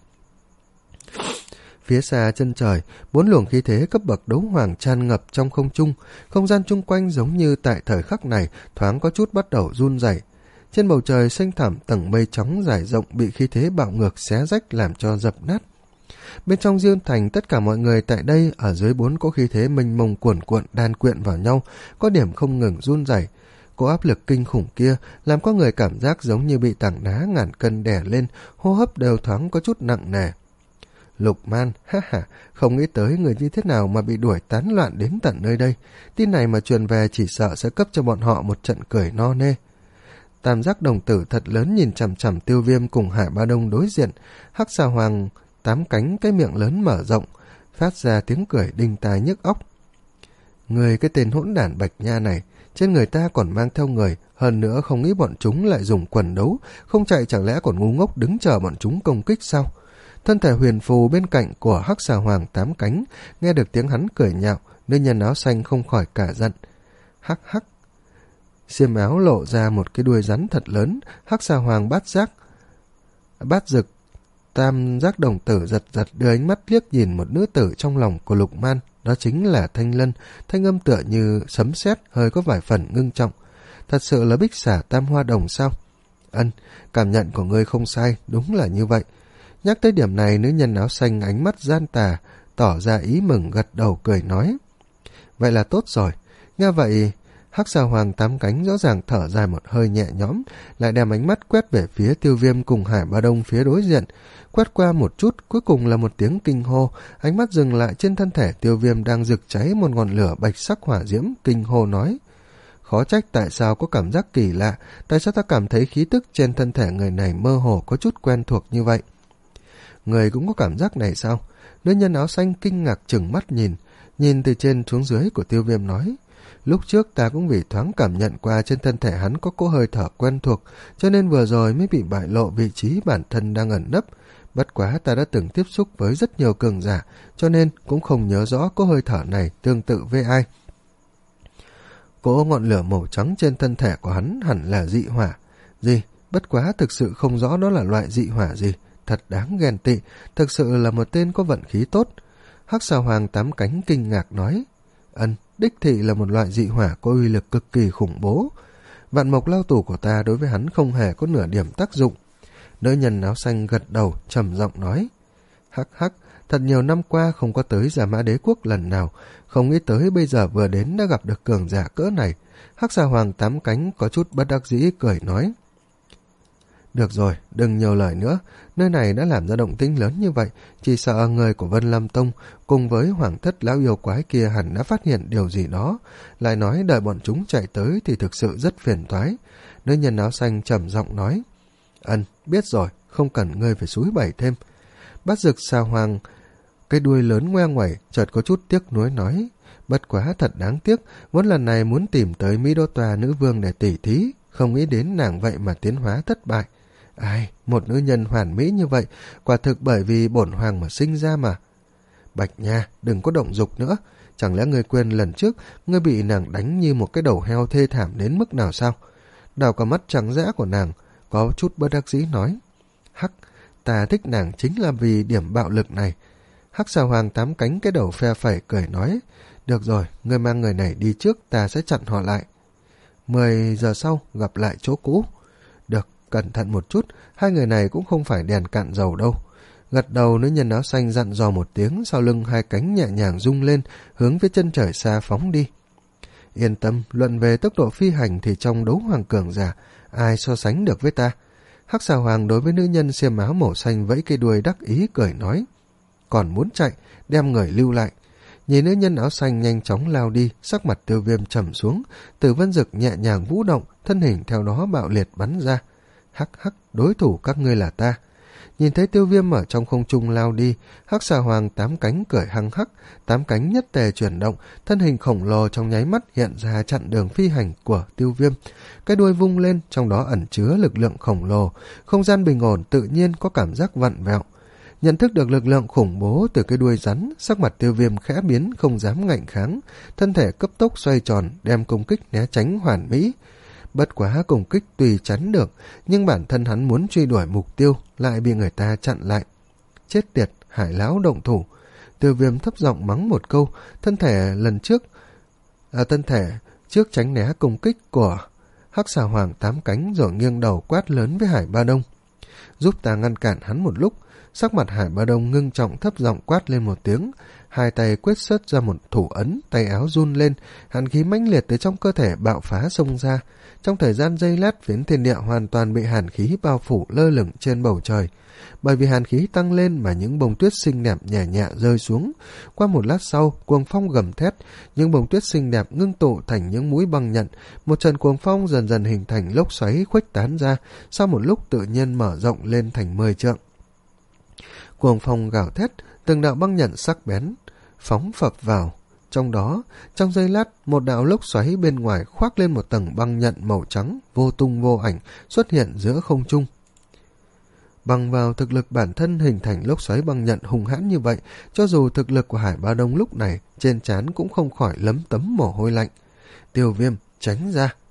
Phía xa chân trời, bốn luồng khí thế cấp bậc đấu hoàng tràn ngập trong không trung, không gian chung quanh giống như tại thời khắc này thoáng có chút bắt đầu run rẩy. Trên bầu trời xanh thẳm tầng mây trắng dài rộng bị khí thế bạo ngược xé rách làm cho dập nát. Bên trong Diên Thành, tất cả mọi người tại đây ở dưới bốn cỗ khí thế mênh mông cuồn cuộn đan quyện vào nhau, có điểm không ngừng run rẩy. Cỗ áp lực kinh khủng kia làm có người cảm giác giống như bị tảng đá ngàn cân đè lên, hô hấp đều thoáng có chút nặng nề. Lục Man, ha ha, không nghĩ tới người như thế nào mà bị đuổi tán loạn đến tận nơi đây. Tin này mà truyền về chỉ sợ sẽ cấp cho bọn họ một trận cười no nê. Tam giác đồng tử thật lớn nhìn chằm chằm Tiêu Viêm cùng Hải Ba Đông đối diện. Hắc Xà Hoàng tám cánh cái miệng lớn mở rộng, phát ra tiếng cười đinh tai nhức óc. Người cái tên hỗn đản Bạch Nha này, trên người ta còn mang theo người, hơn nữa không nghĩ bọn chúng lại dùng quần đấu, không chạy chẳng lẽ còn ngu ngốc đứng chờ bọn chúng công kích sao? Thân thể huyền phù bên cạnh của Hắc Xà Hoàng tám cánh, nghe được tiếng hắn cười nhạo, nữ nhân áo xanh không khỏi cả giận. Hắc hắc. Xiêm áo lộ ra một cái đuôi rắn thật lớn. Hắc Xà Hoàng bát giác bát rực tam giác đồng tử giật giật đưa ánh mắt liếc nhìn một nữ tử trong lòng của Lục Man, đó chính là Thanh Lân. Thanh âm tựa như sấm sét, hơi có vài phần ngưng trọng. Thật sự là bích xả tam hoa đồng sao? Ân, cảm nhận của ngươi không sai, đúng là như vậy. Nhắc tới điểm này, nữ nhân áo xanh ánh mắt gian tà, tỏ ra ý mừng gật đầu cười nói. Vậy là tốt rồi. Nghe vậy, Hắc Xà Hoàng tám cánh rõ ràng thở dài một hơi nhẹ nhõm, lại đem ánh mắt quét về phía Tiêu Viêm cùng Hải Ba Đông phía đối diện. Quét qua một chút, cuối cùng là một tiếng kinh hô, ánh mắt dừng lại trên thân thể Tiêu Viêm đang rực cháy một ngọn lửa bạch sắc hỏa diễm, kinh hô nói. Khó trách tại sao có cảm giác kỳ lạ, tại sao ta cảm thấy khí tức trên thân thể người này mơ hồ có chút quen thuộc như vậy. Người cũng có cảm giác này sao? Nữ nhân áo xanh kinh ngạc trừng mắt nhìn, nhìn từ trên xuống dưới của Tiêu Viêm nói. Lúc trước ta cũng vì thoáng cảm nhận qua trên thân thể hắn có cỗ hơi thở quen thuộc, cho nên vừa rồi mới bị bại lộ vị trí bản thân đang ẩn nấp. Bất quá ta đã từng tiếp xúc với rất nhiều cường giả, cho nên cũng không nhớ rõ cỗ hơi thở này tương tự với ai. Cỗ ngọn lửa màu trắng trên thân thể của hắn hẳn là dị hỏa. Gì? Bất quá thực sự không rõ đó là loại dị hỏa gì. Thật đáng ghen tị, thực sự là một tên có vận khí tốt. Hắc Xà Hoàng tám cánh kinh ngạc nói. Ân, đích thị là một loại dị hỏa có uy lực cực kỳ khủng bố. Vạn mộc lao tù của ta đối với hắn không hề có nửa điểm tác dụng. Nữ nhân áo xanh gật đầu, trầm giọng nói. Hắc hắc, thật nhiều năm qua không có tới Giả Mã Đế Quốc lần nào, không nghĩ tới bây giờ vừa đến đã gặp được cường giả cỡ này. Hắc Xà Hoàng tám cánh có chút bất đắc dĩ cười nói. Được rồi, đừng nhiều lời nữa, nơi này đã làm ra động tĩnh lớn như vậy, chỉ sợ người của Vân Lam Tông cùng với hoàng thất lão yêu quái kia hẳn đã phát hiện điều gì đó, lại nói đợi bọn chúng chạy tới thì thực sự rất phiền toái. Nữ nhân áo xanh trầm giọng nói. Ân, biết rồi, không cần ngươi phải xúi bày thêm. Bát Dực Xà Hoàng, cái đuôi lớn ngoe ngoẩy, chợt có chút tiếc nuối nói. Bất quá thật đáng tiếc, vốn lần này muốn tìm tới Mỹ Đô Tòa nữ vương để tỉ thí, không nghĩ đến nàng vậy mà tiến hóa thất bại. Ai, một nữ nhân hoàn mỹ như vậy, quả thực bởi vì bổn hoàng mà sinh ra mà. Bạch Nha, đừng có động dục nữa, chẳng lẽ ngươi quên lần trước ngươi bị nàng đánh như một cái đầu heo thê thảm đến mức nào sao? Đào cả mắt trắng dã của nàng, có chút bất đắc dĩ nói. Hắc, ta thích nàng chính là vì điểm bạo lực này. Hắc Xà Hoàng tám cánh cái đầu phe phẩy cười nói. Được rồi, ngươi mang người này đi trước, ta sẽ chặn họ lại. Mười giờ sau gặp lại chỗ cũ. Được, cẩn thận một chút, hai người này cũng không phải đèn cạn dầu đâu. Gật đầu, nữ nhân áo xanh dặn dò một tiếng, sau lưng hai cánh nhẹ nhàng rung lên, hướng phía chân trời xa phóng đi. Yên tâm, luận về tốc độ phi hành thì trong đấu hoàng cường giả, ai so sánh được với ta. Hắc Xà Hoàng đối với nữ nhân xiêm áo màu xanh vẫy cây đuôi đắc ý cười nói. Còn muốn chạy, đem người lưu lại. Nhìn nữ nhân áo xanh nhanh chóng lao đi, sắc mặt Tiêu Viêm trầm xuống, Tử Vân Dực nhẹ nhàng vũ động, thân hình theo đó bạo liệt bắn ra. Hắc hắc, đối thủ các ngươi là ta. Nhìn thấy Tiêu Viêm ở trong không trung lao đi, Hắc Xà Hoàng tám cánh cười hăng hắc, tám cánh nhất tề chuyển động, thân hình khổng lồ trong nháy mắt hiện ra chặn đường phi hành của Tiêu Viêm. Cái đuôi vung lên, trong đó ẩn chứa lực lượng khổng lồ, không gian bình ổn tự nhiên có cảm giác vặn vẹo. Nhận thức được lực lượng khủng bố từ cái đuôi rắn, sắc mặt Tiêu Viêm khẽ biến không dám ngạnh kháng, thân thể cấp tốc xoay tròn, đem công kích né tránh hoàn mỹ. Bất quá công kích tùy tránh được, nhưng bản thân hắn muốn truy đuổi mục tiêu lại bị người ta chặn lại. Chết tiệt, Hải lão động thủ. Tiêu Viêm thấp giọng mắng một câu, thân thể lần trước à, thân thể trước tránh né công kích của Hắc Xà Hoàng tám cánh rồi nghiêng đầu quát lớn với Hải Ba Đông. giúp ta ngăn cản hắn một lúc. Sắc mặt Hải Ba Đông ngưng trọng, thấp giọng quát lên một tiếng, hai tay quyết xuất ra một thủ ấn, tay áo run lên, hàn khí mãnh liệt từ trong cơ thể bạo phá xông ra. Trong thời gian giây lát, phiến thiên địa hoàn toàn bị hàn khí bao phủ lơ lửng trên bầu trời. Bởi vì hàn khí tăng lên mà những bông tuyết xinh đẹp nhẹ nhẹ rơi xuống. Qua một lát sau, cuồng phong gầm thét, những bông tuyết xinh đẹp ngưng tụ thành những mũi băng nhận. Một trận cuồng phong dần dần hình thành lốc xoáy khuếch tán ra, sau một lúc tự nhiên mở rộng lên thành mười trượng. Cuồng phong gào thét, từng đạo băng nhận sắc bén phóng phập vào. Trong đó, trong giây lát, một đạo lốc xoáy bên ngoài khoác lên một tầng băng nhận màu trắng, vô tung vô ảnh, xuất hiện giữa không trung. Bằng vào thực lực bản thân hình thành lốc xoáy băng nhận hùng hãn như vậy, cho dù thực lực của Hải Ba Đông lúc này, trên trán cũng không khỏi lấm tấm mồ hôi lạnh. Tiêu Viêm, tránh ra!